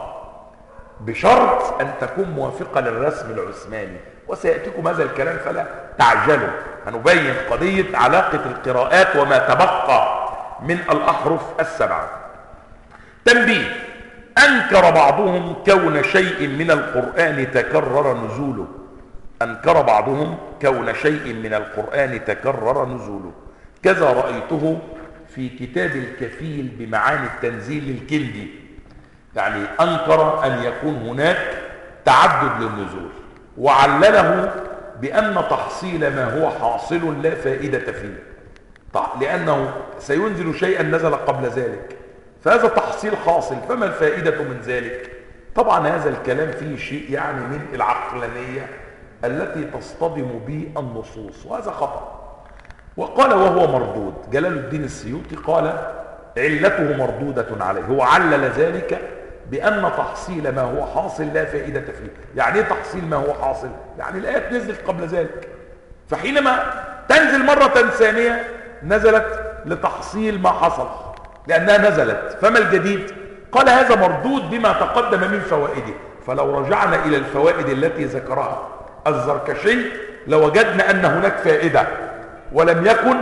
بشرط أن تكون موافقة للرسم العثماني. وسيأتيكم هذا الكلام فلا تعجلوا، هنبين قضية علاقة القراءات وما تبقى من الأحرف السبعة. تنبيه: أنكر بعضهم كون شيء من القرآن تكرر نزوله. أنكر بعضهم كون شيء من القرآن تكرر نزوله، كذا رأيته في كتاب الكفيل بمعاني التنزيل للكندي. يعني أنكر أن يكون هناك تعدد للنزول، وعلله بأن تحصيل ما هو حاصل لا فائدة فيه، لأنه سينزل شيئا نزل قبل ذلك، فهذا تحصيل حاصل، فما الفائدة من ذلك؟ طبعا هذا الكلام فيه شيء يعني من العقلانية التي تصطدم به النصوص، وهذا خطأ. وقال وهو مردود. جلال الدين السيوطي قال علته مردودة عليه، هو علل ذلك بأن تحصيل ما هو حاصل لا فائدة فيه. يعني ايه تحصيل ما هو حاصل؟ يعني الآيات نزلت قبل ذلك، فحينما تنزل مرة ثانية نزلت لتحصيل ما حصل لأنها نزلت، فما الجديد؟ قال هذا مردود بما تقدم من فوائده. فلو رجعنا إلى الفوائد التي ذكرها الزركشي لوجدنا أن هناك فائدة، ولم يكن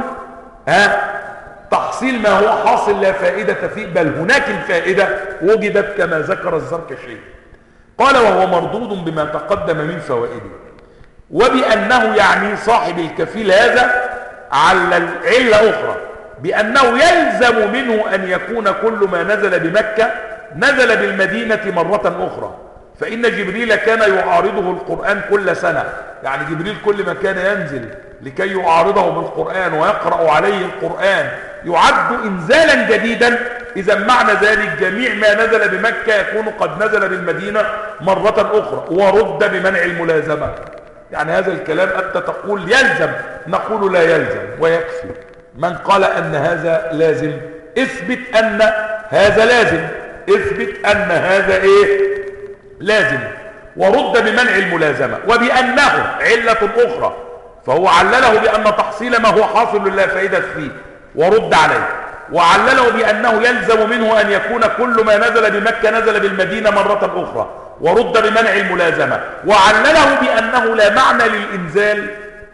تحصيل ما هو حاصل لا فائدة فيه، بل هناك الفائدة وجدت كما ذكر الزركشي. قال وهو مردود بما تقدم من فوائده، وبأنه يعني صاحب الكفيل هذا على علة أخرى، بأنه يلزم منه أن يكون كل ما نزل بمكة نزل بالمدينة مرة أخرى، فإن جبريل كان يعارضه القرآن كل سنة. يعني جبريل كل ما كان ينزل لكي يعارضه بالقرآن ويقرأ عليه القرآن يعد إنزالا جديدا. إذا معنى ذلك جميع ما نزل بمكة يكون قد نزل بالمدينة مرة أخرى، ورد بمنع الملازمة. يعني هذا الكلام أنت تقول يلزم، نقول لا يلزم ويكفي. من قال أن هذا لازم اثبت أن هذا لازم، اثبت أن هذا إيه لازم، ورد بمنع الملازمة. وبأنه علة أخرى، فهو علله بأن تحصيل ما هو حاصل لا فائدة فيه ورد عليه، وعلله بأنه يلزم منه أن يكون كل ما نزل بمكة نزل بالمدينة مرة أخرى ورد بمنع الملازمة، وعلله بأنه لا معنى للإنزال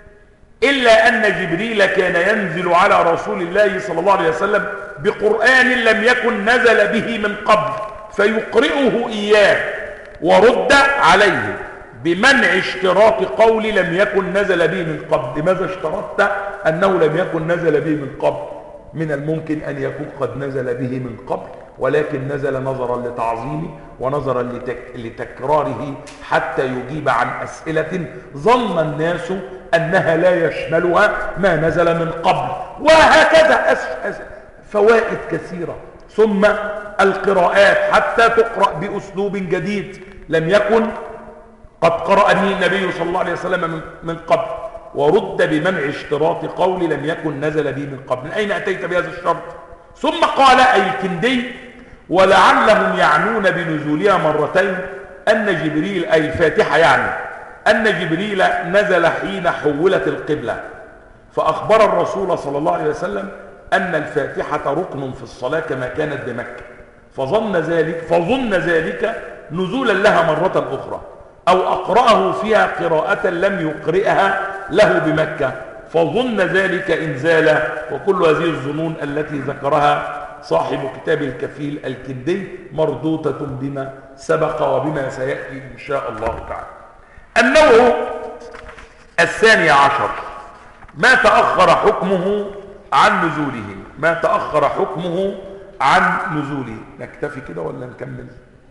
إلا أن جبريل كان ينزل على رسول الله صلى الله عليه وسلم بقرآن لم يكن نزل به من قبل فيقرئه إياه، ورد عليه بمنع اشتراط قول لم يكن نزل به من قبل. لماذا اشترطت أنه لم يكن نزل به من قبل؟ من الممكن أن يكون قد نزل به من قبل، ولكن نزل نظرا لتعظيمه ونظرا لتكراره حتى يجيب عن أسئلة ظن الناس أنها لا يشملها ما نزل من قبل. وهكذا فوائد كثيرة ثم القراءات حتى تقرأ بأسلوب جديد لم يكن قد قرأ به النبي صلى الله عليه وسلم من قبل، ورد بمنع اشتراط قول لم يكن نزل به من قبل. من أين أتيت بهذا الشرط؟ ثم قال أي الكندي: ولعلهم يعنون بنزولها مرتين أن جبريل، أي الفاتحة يعني، أن جبريل نزل حين حولت القبلة، فأخبر الرسول صلى الله عليه وسلم أن الفاتحة ركن في الصلاة كما كانت بمكة، فظن ذلك نزولا لها مرة أخرى، أو أقرأه فيها قراءة لم يقرئها له بمكة فظن ذلك إنزالا. وكل هذه الظنون التي ذكرها صاحب كتاب الكفيل الكندي مردودة بما سبق وبما سيأتي إن شاء الله تعالى. النوع الثاني عشر ما تأخر حكمه عن نزوله. ما تأخر حكمه عن نزوله. نكتفي كده ولا نكمل؟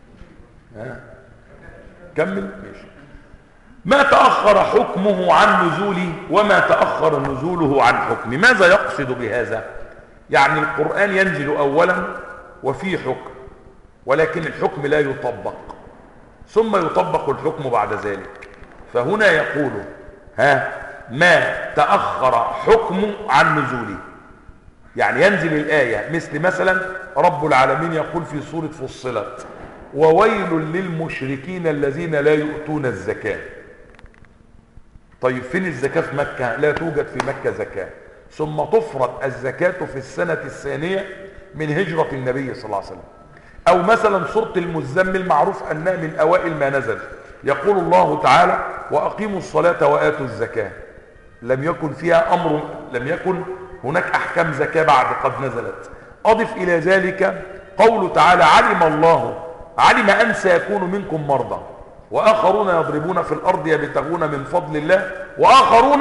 كمل ماشي. ما تأخر حكمه عن نزوله وما تأخر نزوله عن حكمه. ماذا يقصد بهذا؟ يعني القرآن ينزل أولا وفيه حكم، ولكن الحكم لا يطبق، ثم يطبق الحكم بعد ذلك. فهنا يقول ما تأخر حكمه عن نزوله، يعني ينزل الآية مثلا رب العالمين يقول في سورة فصلت: وويل للمشركين الذين لا يؤتون الزكاة. طيب فين الزكاة في مكة؟ لا توجد في مكة زكاة، ثم تفرض الزكاة في السنة الثانية من هجرة النبي صلى الله عليه وسلم. أو مثلا سورة المزمل معروف أنها من أوائل ما نزل، يقول الله تعالى: وأقيموا الصلاة وآتوا الزكاة. لم يكن فيها أمر، لم يكن هناك أحكام زكاة بعد قد نزلت. أضف إلى ذلك قوله تعالى: علم أن سيكون منكم مرضى وآخرون يضربون في الأرض يبتغون من فضل الله وآخرون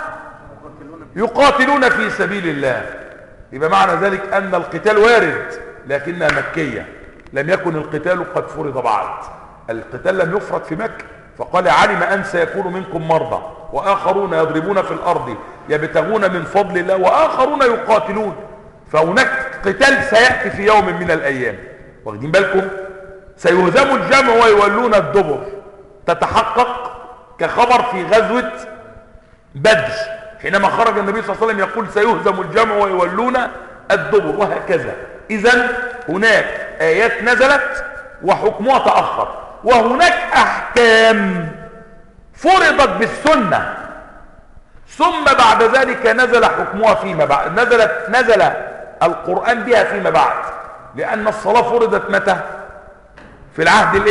يقاتلون في سبيل الله. يبقى معنى ذلك أن القتال وارد لكنها مكية، لم يكن القتال قد فرض بعد، القتال لم يفرض في مكة. فقال: علم أن سيكون منكم مرضى وآخرون يضربون في الأرض يبتغون من فضل الله وآخرون يقاتلون. فهناك قتال سيأتي في يوم من الأيام، واخدين بالكم؟ سيهزم الجمع ويولون الدبر، تتحقق كخبر في غزوة بدر حينما خرج النبي صلى الله عليه وسلم يقول: سيهزم الجمع ويولون الدبر، وهكذا. إذن هناك آيات نزلت وحكمها تأخر، وهناك أحكام فرضت بالسنة ثم بعد ذلك نزل حكمها فيما بعد، نزل القرآن بها فيما بعد، لأن الصلاة فرضت متى؟ في العهد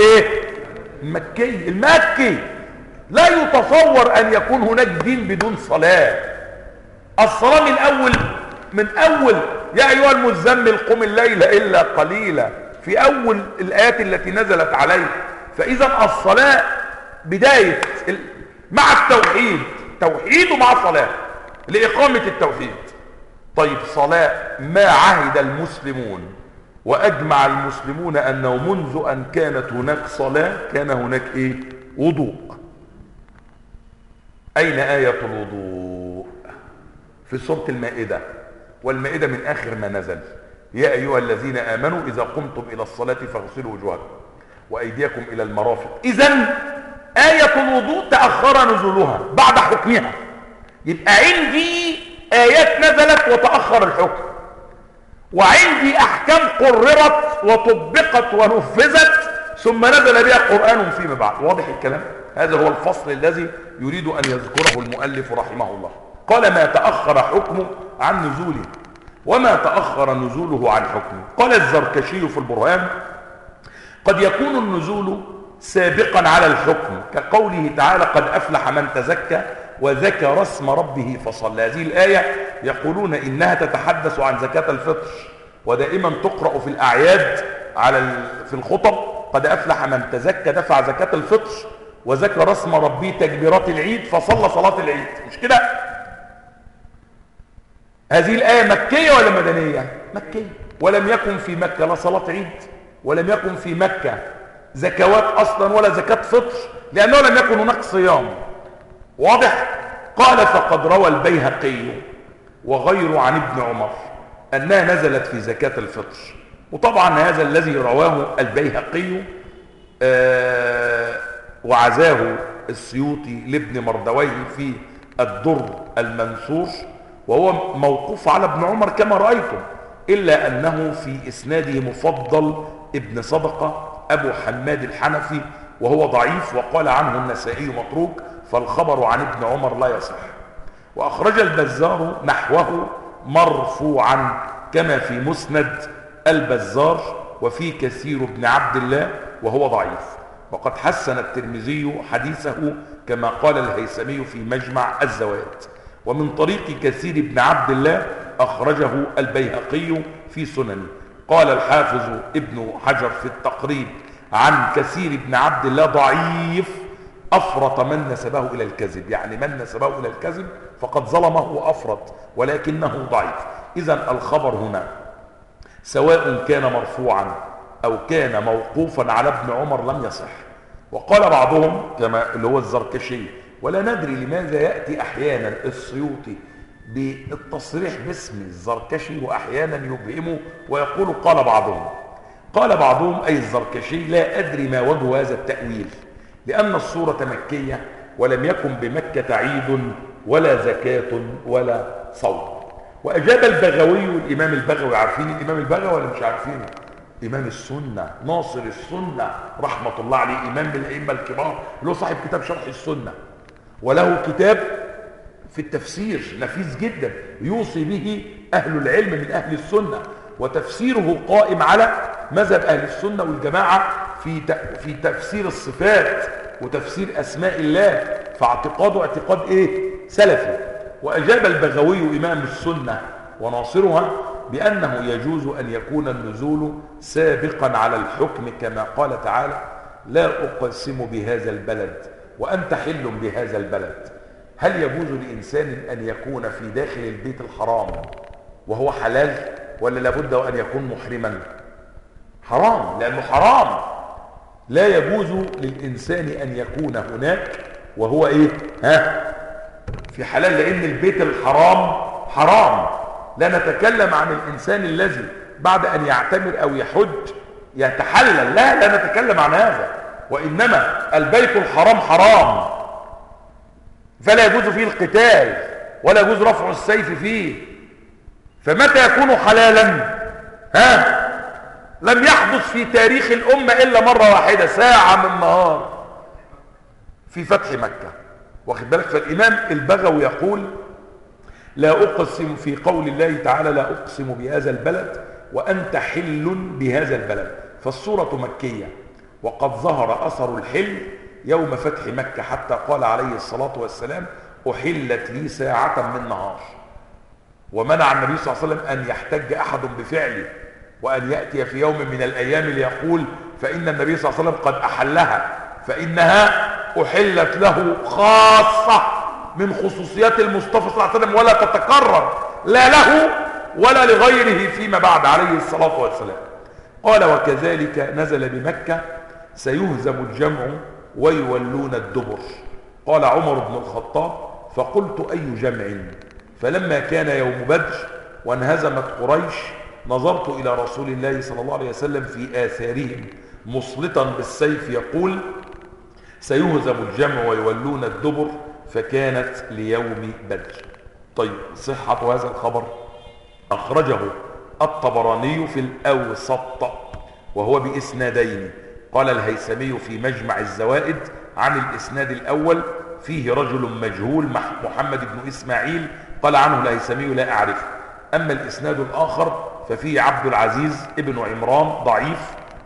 المكي. لا يتصور أن يكون هناك دين بدون صلاة. الصلاة من أول يا أيها المزمل قم الليل إلا قليلا، في أول الآيات التي نزلت عليه. فإذا الصلاة بداية مع التوحيد، توحيد مع صلاة لإقامة التوحيد. طيب صلاة ما عهد المسلمون وأجمع المسلمون أنه منذ أن كانت هناك صلاة كان هناك وضوء. أين آية الوضوء؟ في سورة المائدة، والمائدة من آخر ما نزل: يا أيها الذين آمنوا إذا قمتم إلى الصلاة فاغسلوا وجوهكم وأيديكم إلى المرافق. إذن آية الوضوء تأخر نزولها بعد حكمها. يبقى عندي آيات نزلت وتأخر الحكم، وعندي أحكام قررت وطبقت ونفذت ثم نزل بها قرآن فيما بعد. واضح الكلام؟ هذا هو الفصل الذي يريد أن يذكره المؤلف رحمه الله. قال: ما تأخر حكمه عن نزوله وما تأخر نزوله عن حكمه. قال الزركشي في البرهان: قد يكون النزول سابقا على الحكم، كقوله تعالى: قد أفلح من تزكى وذكر اسم ربه فصلى. هذه الآية يقولون إنها تتحدث عن زكاة الفطر، ودائما تقرأ في الأعياد في الخطب: قد أفلح من تزكى، دفع زكاة الفطر وذكر اسم ربه تكبيرات العيد فصلى صلاة العيد. مش كده؟ هذه الآية مكية ولا مدنية؟ مكية. ولم يكن في مكة لا صلاة عيد، ولم يكن في مكة زكوات أصلا ولا زكاة فطر، لأنه لم يكن هناك صيام. واضح؟ قال: فقد روى البيهقي وغيره عن ابن عمر أنها نزلت في زكاة الفطر، وطبعا هذا الذي رواه البيهقي وعزاه السيوطي لابن مردويه في الدر المنثور، وهو موقوف على ابن عمر كما رأيتم، إلا أنه في إسناده مفضل ابن صدقة أبو حماد الحنفي وهو ضعيف، وقال عنه النسائي متروك، فالخبر عن ابن عمر لا يصح. وأخرج البزار نحوه مرفوعا كما في مسند البزار وفي كثير بن عبد الله وهو ضعيف، وقد حسن الترمذي حديثه كما قال الهيثمي في مجمع الزوائد. ومن طريق كثير بن عبد الله أخرجه البيهقي في سننه. قال الحافظ ابن حجر في التقريب عن كثير بن عبد الله ضعيف أفرط من نسبه إلى الكذب، يعني من نسبه إلى الكذب فقد ظلمه وأفرط، ولكنه ضعيف. إذن الخبر هنا سواء كان مرفوعا أو كان موقوفا على ابن عمر لم يصح. وقال بعضهم كما اللي هو الزركشي، ولا ندري لماذا يأتي أحيانا السيوطي بالتصريح باسم الزركشي وأحيانا يبهمه ويقول قال بعضهم. قال بعضهم أي الزركشي: لا أدري ما وجه هذا التأويل، لأن الصورة مكية ولم يكن بمكة عيد ولا زكاة ولا صوم. وأجاب البغوي، الإمام البغوي، عارفين الإمام البغوي ولا مش عارفينه؟ إمام السنة، ناصر السنة رحمة الله عليه، إمام من الأئمة الكبار، له صاحب كتاب شرح السنة، وله كتاب في التفسير نفيس جدا يوصي به أهل العلم من أهل السنة، وتفسيره قائم على مذهب أهل السنة والجماعة في تفسير الصفات وتفسير أسماء الله، فاعتقاده اعتقاد إيه؟ سلفي. وأجاب البغوي إمام السنة وناصرها بأنه يجوز أن يكون النزول سابقا على الحكم، كما قال تعالى: لا أقسم بهذا البلد وأنت حل بهذا البلد. هل يجوز لإنسان أن يكون في داخل البيت الحرام وهو حلال، ولا لابد أن يكون محرما؟ حرام، لأنه حرام. لا يجوز للإنسان أن يكون هناك وهو إيه؟ في حلال، لأن البيت الحرام حرام. لا نتكلم عن الإنسان الذي بعد أن يعتمر أو يحج يتحلل، لا نتكلم عن هذا، وإنما البيت الحرام حرام، فلا يجوز فيه القتال ولا يجوز رفع السيف فيه. فمتى يكون حلالا؟ لم يحدث في تاريخ الأمة إلا مرة واحدة، ساعة من نهار في فتح مكة، واخد بالك؟ فالإمام البغوي يقول: لا أقسم، في قول الله تعالى: لا أقسم بهذا البلد وأنت حل بهذا البلد، فالصورة مكية، وقد ظهر أثر الحل يوم فتح مكة، حتى قال عليه الصلاة والسلام: أحلت لي ساعة من نهار. ومنع النبي صلى الله عليه وسلم أن يحتج أحد بفعله، وأن يأتي في يوم من الأيام ليقول فإن النبي صلى الله عليه وسلم قد أحلها، فإنها أحلت له خاصة من خصوصيات المصطفى صلى الله عليه وسلم، ولا تتكرر لا له ولا لغيره فيما بعد عليه الصلاة والسلام. قال: وكذلك نزل بمكة: سيهزم الجمع ويولون الدبر. قال عمر بن الخطاب: فقلت: أي جمع؟ فلما كان يوم بدر وانهزمت قريش نظرت إلى رسول الله صلى الله عليه وسلم في آثارهم مسلطا بالسيف يقول: سيهزم الجمع ويولون الدبر، فكانت ليوم بدر. طيب، صحة هذا الخبر أخرجه الطبراني في الأوسط وهو بإسنادين. قال الهيثمي في مجمع الزوائد عن الإسناد الأول: فيه رجل مجهول محمد بن إسماعيل. قال عنه الهيثمي: لا أعرفه. أما الإسناد الآخر ففيه عبد العزيز ابن عمران ضعيف،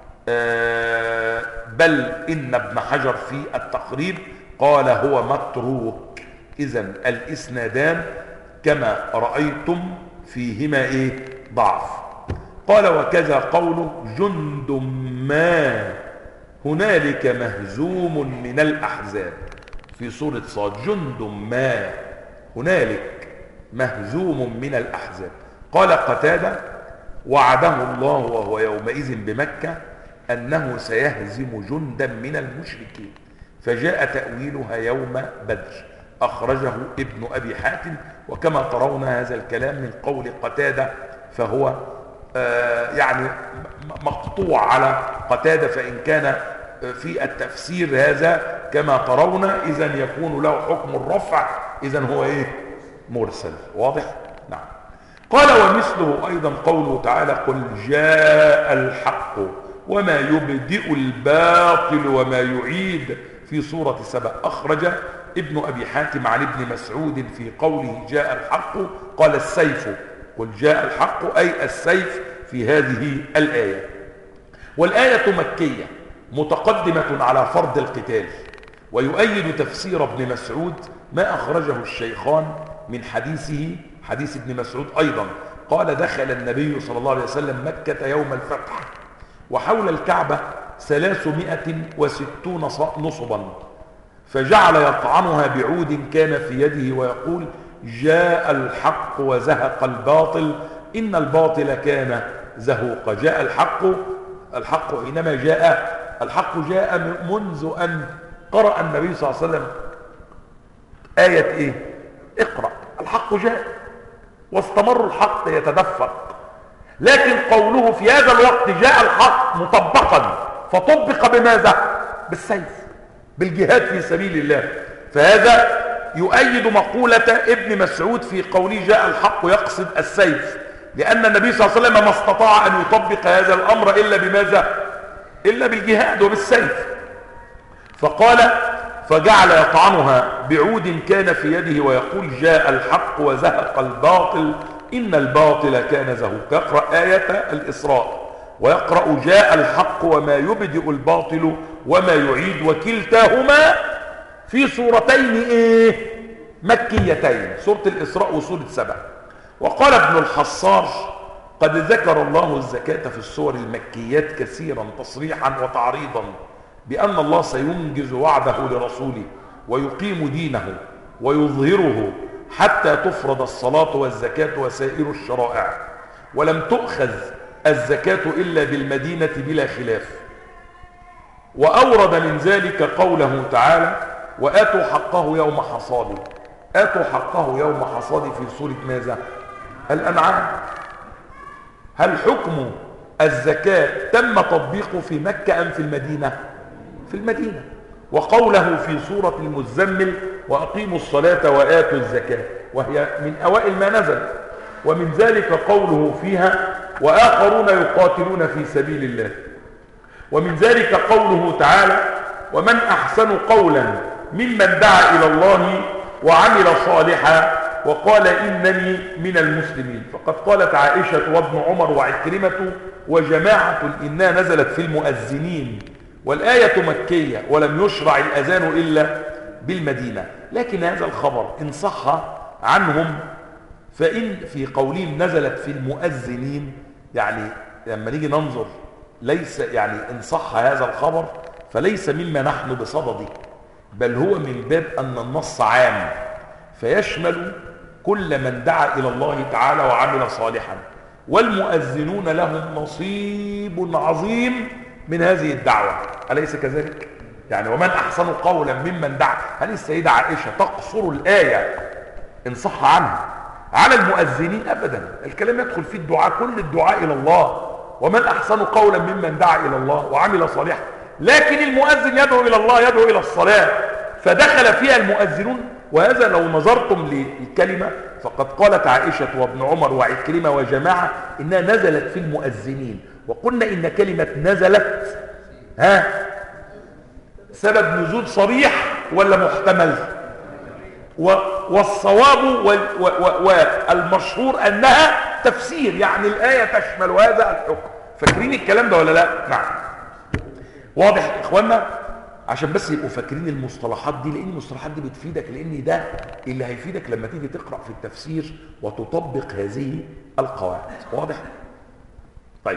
بل إن ابن حجر في التقريب قال هو متروك. إذن الإسنادان كما رأيتم فيهما ضعف. قال: وكذا قوله: جند ما هنالك مهزوم من الأحزاب، في سورة صاد: جند ما هنالك مهزوم من الأحزاب. قال قتادة: وعده الله وهو يومئذ بمكة أنه سيهزم جندا من المشركين، فجاء تأويلها يوم بدر. أخرجه ابن أبي حاتم. وكما ترون هذا الكلام من قول قتادة فهو يعني مقطوع على قتادة، فإن كان في التفسير هذا كما ترون إذن يكون له حكم الرفع، إذن هو إيه؟ مرسل. واضح؟ نعم. قال ومثله أيضا قوله تعالى قل جاء الحق وما يبدئ الباطل وما يعيد في سورة سبأ. أخرج ابن أبي حاتم عن ابن مسعود في قوله جاء الحق قال السيف، قل جاء الحق أي السيف في هذه الآية. والآية مكية متقدمة على فرض القتال، ويؤيد تفسير ابن مسعود ما أخرجه الشيخان من حديثه، حديث ابن مسعود أيضا قال دخل النبي صلى الله عليه وسلم مكة يوم الفتح وحول الكعبة 360 نصبا، فجعل يطعنها بعود كان في يده ويقول جاء الحق وزهق الباطل إن الباطل كان زهوقا. جاء الحق حينما جاء الحق جاء منذ أن قرأ النبي صلى الله عليه وسلم آية إيه؟ اقرأ. الحق جاء واستمر الحق يتدفق، لكن قوله في هذا الوقت جاء الحق مطبقا، فطبق بماذا؟ بالسيف، بالجهاد في سبيل الله. فهذا يؤيد مقولة ابن مسعود في قوله جاء الحق يقصد السيف، لأن النبي صلى الله عليه وسلم ما استطاع أن يطبق هذا الأمر إلا بماذا؟ إلا بالجهاد وبالسيف. فقال فجعل يطعنها بعود كان في يده ويقول جاء الحق وزهق الباطل إن الباطل كان زهوقا. يقرأ آية الإسراء ويقرأ جاء الحق وما يبدئ الباطل وما يعيد، وكلتاهما في سورتين إيه؟ مكيتين، سورة الإسراء وسورة سبأ. وقال ابن الحصار قد ذكر الله الزكاة في السور المكيات كثيرا تصريحا وتعريضا بأن الله سينجز وعده لرسوله ويقيم دينه ويظهره حتى تفرض الصلاة والزكاة وسائر الشرائع، ولم تؤخذ الزكاة إلا بالمدينة بلا خلاف. وأورد من ذلك قوله تعالى وآتوا حقه يوم حصاده. آتوا حقه يوم حصاده في سورة ماذا؟ الأنعام. هل حكم الزكاة تم تطبيقه في مكة أم في المدينة؟ في المدينة. وقوله في سورة المزمل وأقيموا الصلاة وآتوا الزكاة، وهي من أوائل ما نزل. ومن ذلك قوله فيها وآخرون يقاتلون في سبيل الله. ومن ذلك قوله تعالى ومن أحسن قولا ممن دعا إلى الله وعمل صالحا وقال إنني من المسلمين. فقد قالت عائشة وابن عمر وعكرمة وجماعة إنها نزلت في المؤذنين، والآية مكية ولم يشرع الأذان إلا بالمدينة. لكن هذا الخبر إن صح عنهم فإن في قولهم نزلت في المؤذنين، يعني لما نيجي ننظر ليس يعني إن صح هذا الخبر فليس مما نحن بصدده، بل هو من باب أن النص عام فيشمل كل من دعا إلى الله تعالى وعمل صالحا، والمؤذنون لهم نصيب عظيم من هذه الدعوة، أليس كذلك؟ يعني ومن أحسن قولا ممن دعا. هل السيدة عائشة تقصر الآية إن صح عنها على المؤذنين؟ أبدا، الكلام يدخل فيه الدعاء، كل الدعاء إلى الله. ومن أحسن قولا ممن دعا إلى الله وعمل صالحا، لكن المؤذن يدعو إلى الله، يدعو إلى الصلاة، فدخل فيها المؤذنون. وهذا لو نظرتم للكلمة فقد قالت عائشة وابن عمر وعكرمة وجماعة إنها نزلت في المؤذنين، وقلنا إن كلمة نزلت سبب نزول صريح ولا محتمل؟ والصواب والمشهور أنها تفسير، يعني الآية تشمل هذا الحكم. فاكرين الكلام ده ولا لا؟ نعم. واضح يا إخوانا؟ عشان بس يبقوا فاكرين المصطلحات دي، لأن المصطلحات دي بتفيدك، لأن ده اللي هيفيدك لما تيجي تقرأ في التفسير وتطبق هذه القواعد. واضح؟ طيب،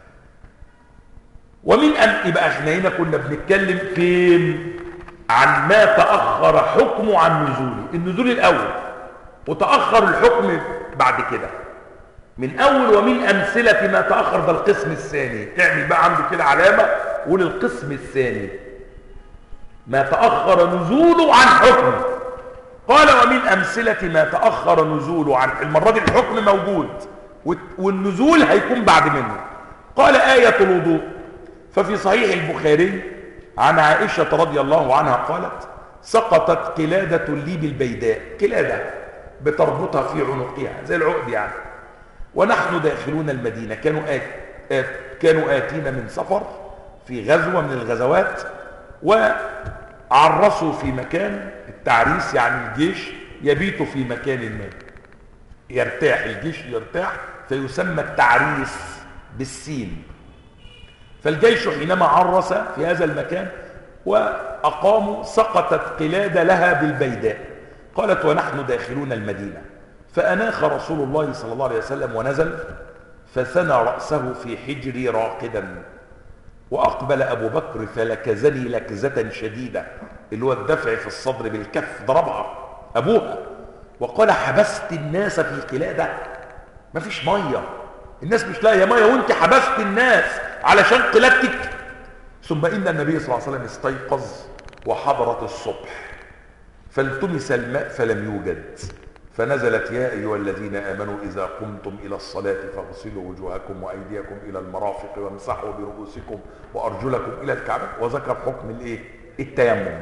ومن أن يبقى احنا هنا كنا بنتكلم فين؟ عن ما تأخر حكمه عن نزوله، النزول الأول وتأخر الحكم بعد كده من أول. ومن أمثلة ما تأخر ده القسم الثاني، اعمل بقى عنده كده علامة قول القسم الثاني ما تأخر نزوله عن حكمه. قال ومن أمثلة ما تأخر نزوله عن، المرة دي الحكم موجود والنزول هيكون بعد منه. قال آية الوضوء. ففي صحيح البخاري عن عائشة رضي الله عنها قالت سقطت قلادة لي بالبيداء، قلادة بتربطها في عنقها زي العقد يعني، ونحن داخلون المدينة، كانوا آتين من سفر في غزوة من الغزوات، وعرسوا في مكان، التعريس يعني الجيش يبيت في مكان ما، يرتاح الجيش، يرتاح، فيسمى التعريس بالسين. فالجيش حينما عرس في هذا المكان وأقاموا سقطت قلادة لها بالبيداء. قالت ونحن داخلون المدينة، فأناخ رسول الله صلى الله عليه وسلم ونزل، فثنى رأسه في حجري راقدا، وأقبل أبو بكر فلكزني لكزة شديدة، اللي هو الدفع في الصدر بالكف، ضربها أبوها، وقال حبست الناس في قلادة، ما فيش مية، الناس مش لاقيه مية وانت حبست الناس علشان قلادتك. ثم إن النبي صلى الله عليه وسلم استيقظ وحضرت الصبح، فالتمس الماء فلم يوجد، فنزلت يا أيها الذين آمنوا إذا قمتم إلى الصلاة فاغسلوا وجوهكم وأيديكم إلى المرافق وامسحوا برؤوسكم وأرجلكم إلى الكعبة، وذكر حكم التيمم.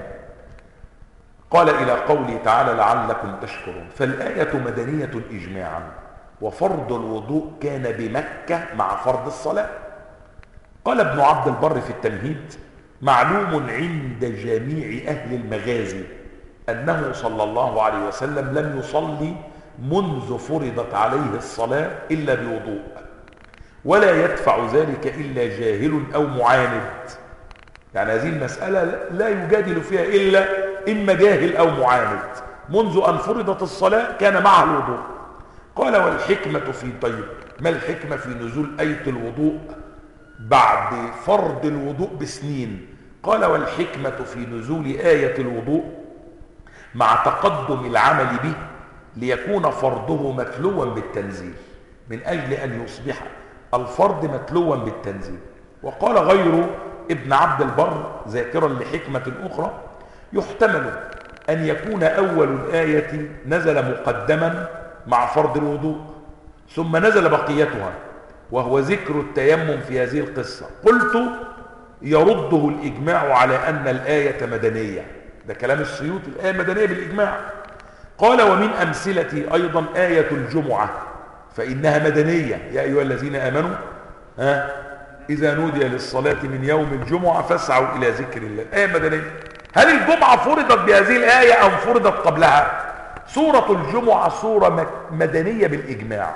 قال إلى قوله تعالى لعلكم تشكرون. فالآية مدنية إجماعا، وفرض الوضوء كان بمكة مع فرض الصلاة. قال ابن عبد البر في التمهيد معلوم عند جميع أهل المغازي أنه صلى الله عليه وسلم لم يصلي منذ فرضت عليه الصلاة إلا بوضوء، ولا يدفع ذلك إلا جاهل أو معاند. يعني هذه المسألة لا يجادل فيها إلا إما جاهل أو معاند. منذ أن فرضت الصلاة كان معه الوضوء. قال والحكمة في طيب، ما الحكمة في نزول آية الوضوء بعد فرض الوضوء بسنين؟ قال والحكمة في نزول آية الوضوء مع تقدم العمل به ليكون فرضه متلوا بالتنزيل، من أجل أن يصبح الفرض متلوا بالتنزيل. وقال غير ابن عبد البر ذاكرا لحكمة أخرى يحتمل أن يكون أول الآية نزل مقدما مع فرض الوضوء، ثم نزل بقيتها وهو ذكر التيمم في هذه القصة. قلت يرده الإجماع على أن الآية مدنية، ده كلام السيوطي، الآية مدنية بالإجماع. قال ومن أمثلة أيضا آية الجمعة فإنها مدنية، يا أيها الذين آمنوا إذا نودي للصلاة من يوم الجمعة فاسعوا إلى ذكر الله، آية مدنية. هل الجمعة فرضت بهذه الآية أم فرضت قبلها؟ سورة الجمعة سورة مدنية بالإجماع.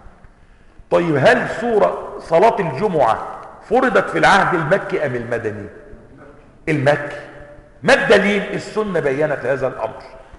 طيب هل صلاة الجمعة فرضت في العهد المكي أم المدني؟ المكي. ما الدليل؟ السنة بيّنت هذا الأمر.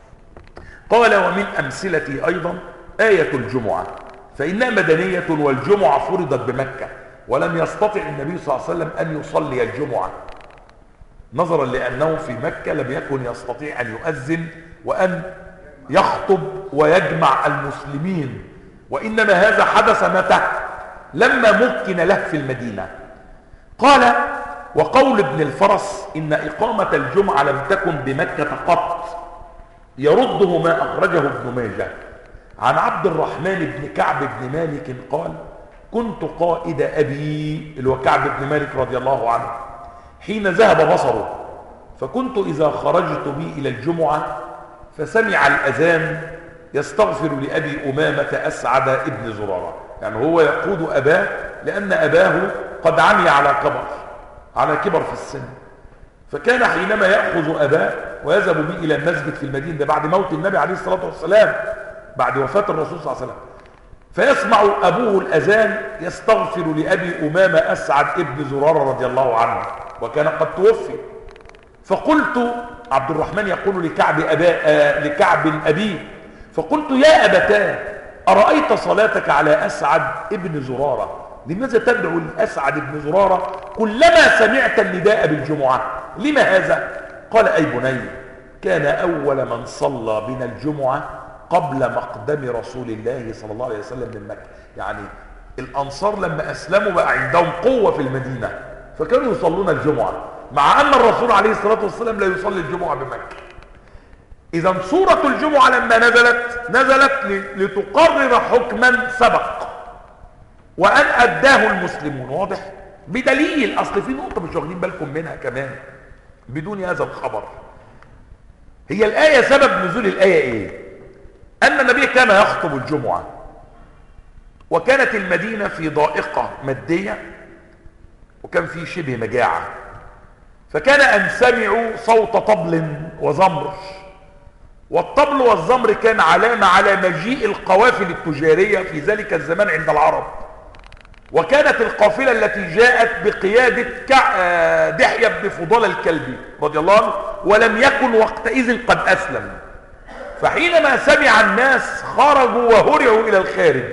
قال ومن أمثلة أيضا آية الجمعة فإنها مدنية، والجمعة فرضت بمكة، ولم يستطع النبي صلى الله عليه وسلم أن يصلي الجمعة نظرا لأنه في مكة لم يكن يستطيع أن يؤذن وأن يخطب ويجمع المسلمين، وإنما هذا حدث متى؟ لما مكن له في المدينة. قال وقول ابن الفرس إن إقامة الجمعة لم تكن بمكة قط يرده ما أخرجه ابن ماجه عن عبد الرحمن بن كعب بن مالك قال كنت قائد أبي اللي هو كعب بن مالك رضي الله عنه حين ذهب بصره، فكنت إذا خرجت بي إلى الجمعة فسمع الأذان يستغفر لأبي أمامة أسعد ابن زرارة، يعني هو يقود أباه لأن أباه قد عمي على كبر في السن، فكان حينما يأخذ أباه ويذهب به إلى المسجد في المدينة، ده بعد موت النبي عليه الصلاة والسلام، بعد وفاة الرسول صلى الله عليه وسلم، فيسمع أبوه الأذان يستغفر لأبي أمامة أسعد ابن زرارة رضي الله عنه، وكان قد توفي. فقلت عبد الرحمن يقول لكعب أبيه، فقلت يا أبتاه أرأيت صلاتك على أسعد ابن زرارة، لماذا تدعو لأسعد ابن زرارة كلما سمعت النداء بالجمعة؟ لما هذا؟ قال أي بني كان أول من صلى بنا الجمعة قبل مقدم رسول الله صلى الله عليه وسلم من مكة، يعني الأنصار لما أسلموا بقى عندهم قوة في المدينة فكانوا يصلون الجمعة، مع أن الرسول عليه الصلاة والسلام لا يصلي الجمعة بمكة. إذا سورة الجمعة لما نزلت لتقرر حكما سبق، وأن أداه المسلمون. واضح؟ بدليل، أصل في نقطة مش واخدين بالكم منها كمان بدون هذا الخبر. هي الآية سبب نزول الآية إيه؟ أن النبي كان يخطب الجمعة، وكانت المدينة في ضائقة مادية، وكان في شبه مجاعة، فكان أن سمعوا صوت طبل وزمر، والطبل والزمر كان علامة على مجيء القوافل التجارية في ذلك الزمان عند العرب. وكانت القافلة التي جاءت بقيادة دحية بن فضال الكلبي رضي الله عنه، ولم يكن وقتئذ قد أسلم، فحينما سمع الناس خرجوا وهرعوا إلى الخارج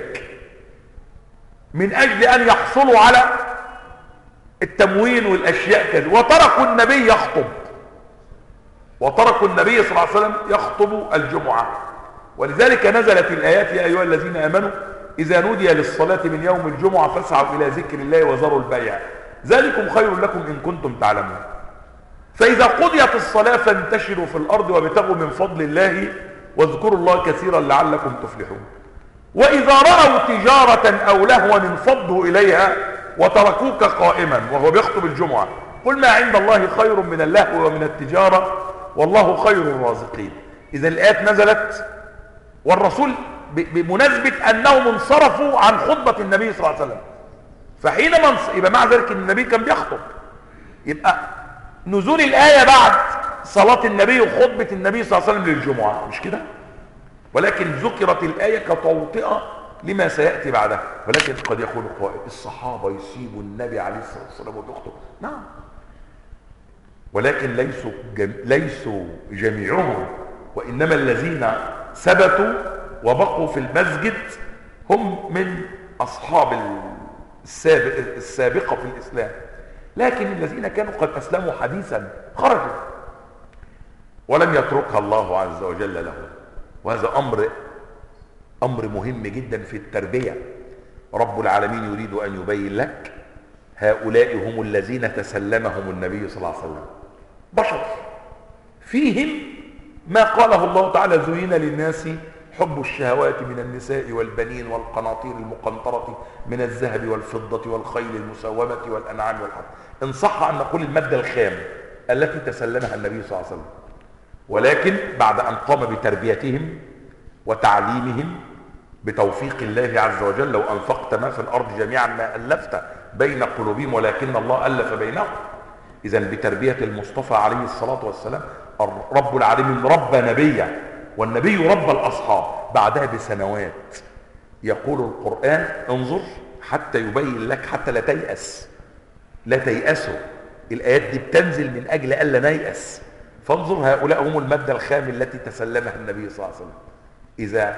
من أجل أن يحصلوا على التموين والأشياء كذا، وتركوا النبي يخطب، وتركوا النبي صلى الله عليه وسلم يخطب الجمعة. ولذلك نزلت الآيات: يا أيها الذين آمنوا إذا نودي للصلاة من يوم الجمعة فاسعوا إلى ذكر الله وذروا البيع ذلكم خير لكم إن كنتم تعلمون. فإذا قضيت الصلاة فانتشروا في الأرض وابتغوا من فضل الله واذكروا الله كثيرا لعلكم تفلحون. وإذا رأوا تجارة أو لهوا انفضوا إليها وتركوك قائما، وهو بيخطب الجمعة: قل ما عند الله خير من اللهو ومن التجارة والله خير الرازقين. إذا الآيات نزلت والرسول بمناسبة أنهم انصرفوا عن خطبة النبي صلى الله عليه وسلم، فحينما يبقى مع ذلك النبي كان بيخطب، يبقى نزول الآية بعد صلاة النبي وخطبة النبي صلى الله عليه وسلم للجمعة، مش كده؟ ولكن ذكرت الآية كتوطئة لما سيأتي بعدها. ولكن قد يقول قائل: الصحابة يسيبوا النبي عليه الصلاة والسلام وبيخطب؟ نعم، ولكن ليسوا جميعهم، وإنما الذين ثبتوا وبقوا في المسجد هم من أصحاب السابقة في الإسلام. لكن الذين كانوا قد أسلموا حديثا خرجوا ولم يتركها الله عز وجل لهم. وهذا أمر مهم جدا في التربية. رب العالمين يريد أن يبين لك: هؤلاء هم الذين تسلمهم النبي صلى الله عليه وسلم، بشر فيهم ما قاله الله تعالى: زين للناس حب الشهوات من النساء والبنين والقناطير المقنطرة من الذهب والفضة والخيل المسومة والأنعام والحرث. إن صح أن نقول المادة الخام التي تسلمها النبي صلى الله عليه وسلم، ولكن بعد أن قام بتربيتهم وتعليمهم بتوفيق الله عز وجل. لو أنفقت ما في الأرض جميعا ما ألفت بين قلوبهم ولكن الله ألف بينهم. إذن بتربية المصطفى عليه الصلاة والسلام رب العالمين ربى نبيه، والنبي ربى الأصحاب بعدها بسنوات. يقول القرآن: انظر حتى يبين لك، حتى لا تيأس، لا تيأسوا. الآيات دي بتنزل من أجل ألا نيأس. فانظر، هؤلاء هم المادة الخام التي تسلمها النبي صلى الله عليه وسلم. إذا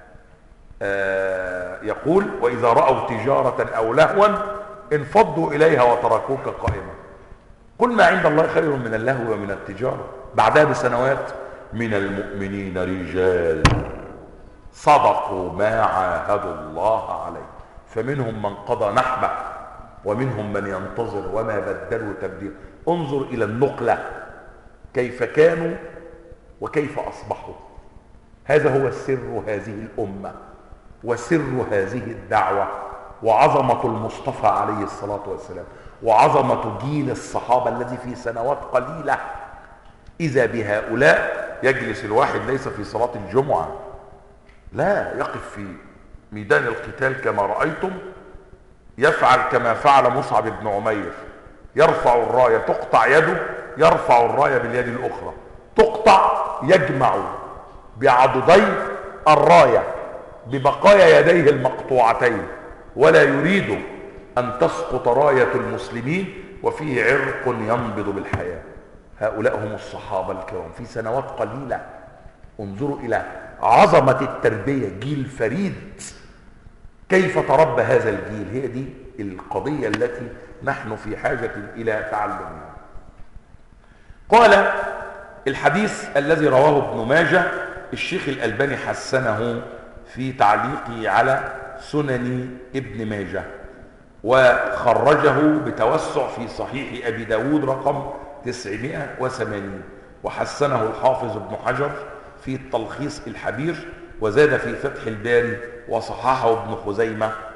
يقول: وإذا رأوا تجارة أو لهوا انفضوا إليها وتركوك قائما. قل ما عند الله خير من اللهو ومن التجارة. بعدها بسنوات: من المؤمنين رجال صدقوا ما عاهدوا الله عليه فمنهم من قضى نحبه ومنهم من ينتظر وما بدلوا تبديلا. انظر إلى النقلة، كيف كانوا وكيف أصبحوا. هذا هو سر هذه الأمة وسر هذه الدعوة، وعظمة المصطفى عليه الصلاة والسلام، وعظمة جيل الصحابة الذي في سنوات قليلة إذا بهؤلاء يجلس الواحد ليس في صلاة الجمعة، لا، يقف في ميدان القتال كما رأيتم، يفعل كما فعل مصعب بن عمير، يرفع الراية تقطع يده، يرفع الراية باليد الأخرى تقطع، يجمع بعضدي الراية ببقايا يديه المقطوعتين، ولا يريد أن تسقط راية المسلمين وفيه عرق ينبض بالحياة. هؤلاء هم الصحابة الكرام في سنوات قليلة. انظروا إلى عظمة التربية، جيل فريد. كيف تربى هذا الجيل؟ هي دي القضية التي نحن في حاجة إلى تعلمها. قال: الحديث الذي رواه ابن ماجه الشيخ الألباني حسنه في تعليقه على سنن ابن ماجه، وخرجه بتوسع في صحيح أبي داود رقم 980، وحسنه الحافظ ابن حجر في التلخيص الحبير، وزاد في فتح الباري، وصححه ابن خزيمة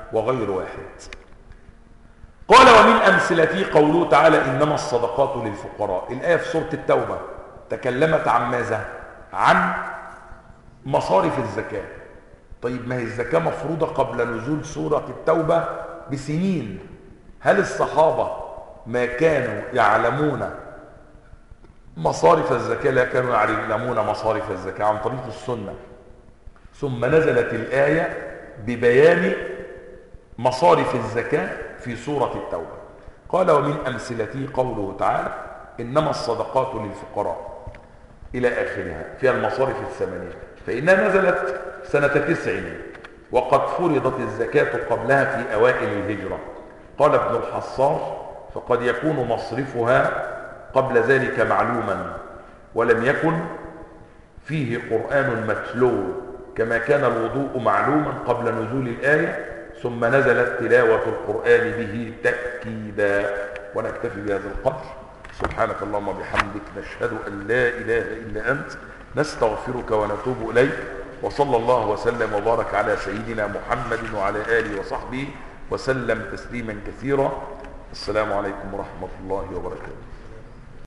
وغير واحد. قال ومن أمثلته قوله تعالى إنما الصدقات للفقراء. الآية في سورة التوبة تكلمت عن ماذا؟ عن مصارف الزكاة. طيب ما هي الزكاة مفروضة قبل نزول سورة التوبة بسنين. هل الصحابة ما كانوا يعلمون مصارف الزكاة؟ لا كانوا يعلمون مصارف الزكاة عن طريق السنة، ثم نزلت الآية ببيان مصارف الزكاة في سورة التوبة. قال ومن أمثلته قوله تعالى إنما الصدقات للفقراء إلى آخرها فيها المصارف الثمانية، فإنها نزلت سنة 9 وقد فرضت الزكاة قبلها في أوائل الهجرة. قال ابن الحصار فقد يكون مصرفها قبل ذلك معلوما ولم يكن فيه قرآن متلو، كما كان الوضوء معلوما قبل نزول الآية ثم نزلت تلاوة القرآن به تأكيدا. ونكتفي بهذا القدر. سبحانك اللهم وبحمدك نشهد أن لا إله إلا أنت نستغفرك ونتوب إليك. وصلى الله وسلم وبارك على سيدنا محمد وعلى آله وصحبه وسلم تسليما كثيرا. السلام عليكم ورحمة الله وبركاته.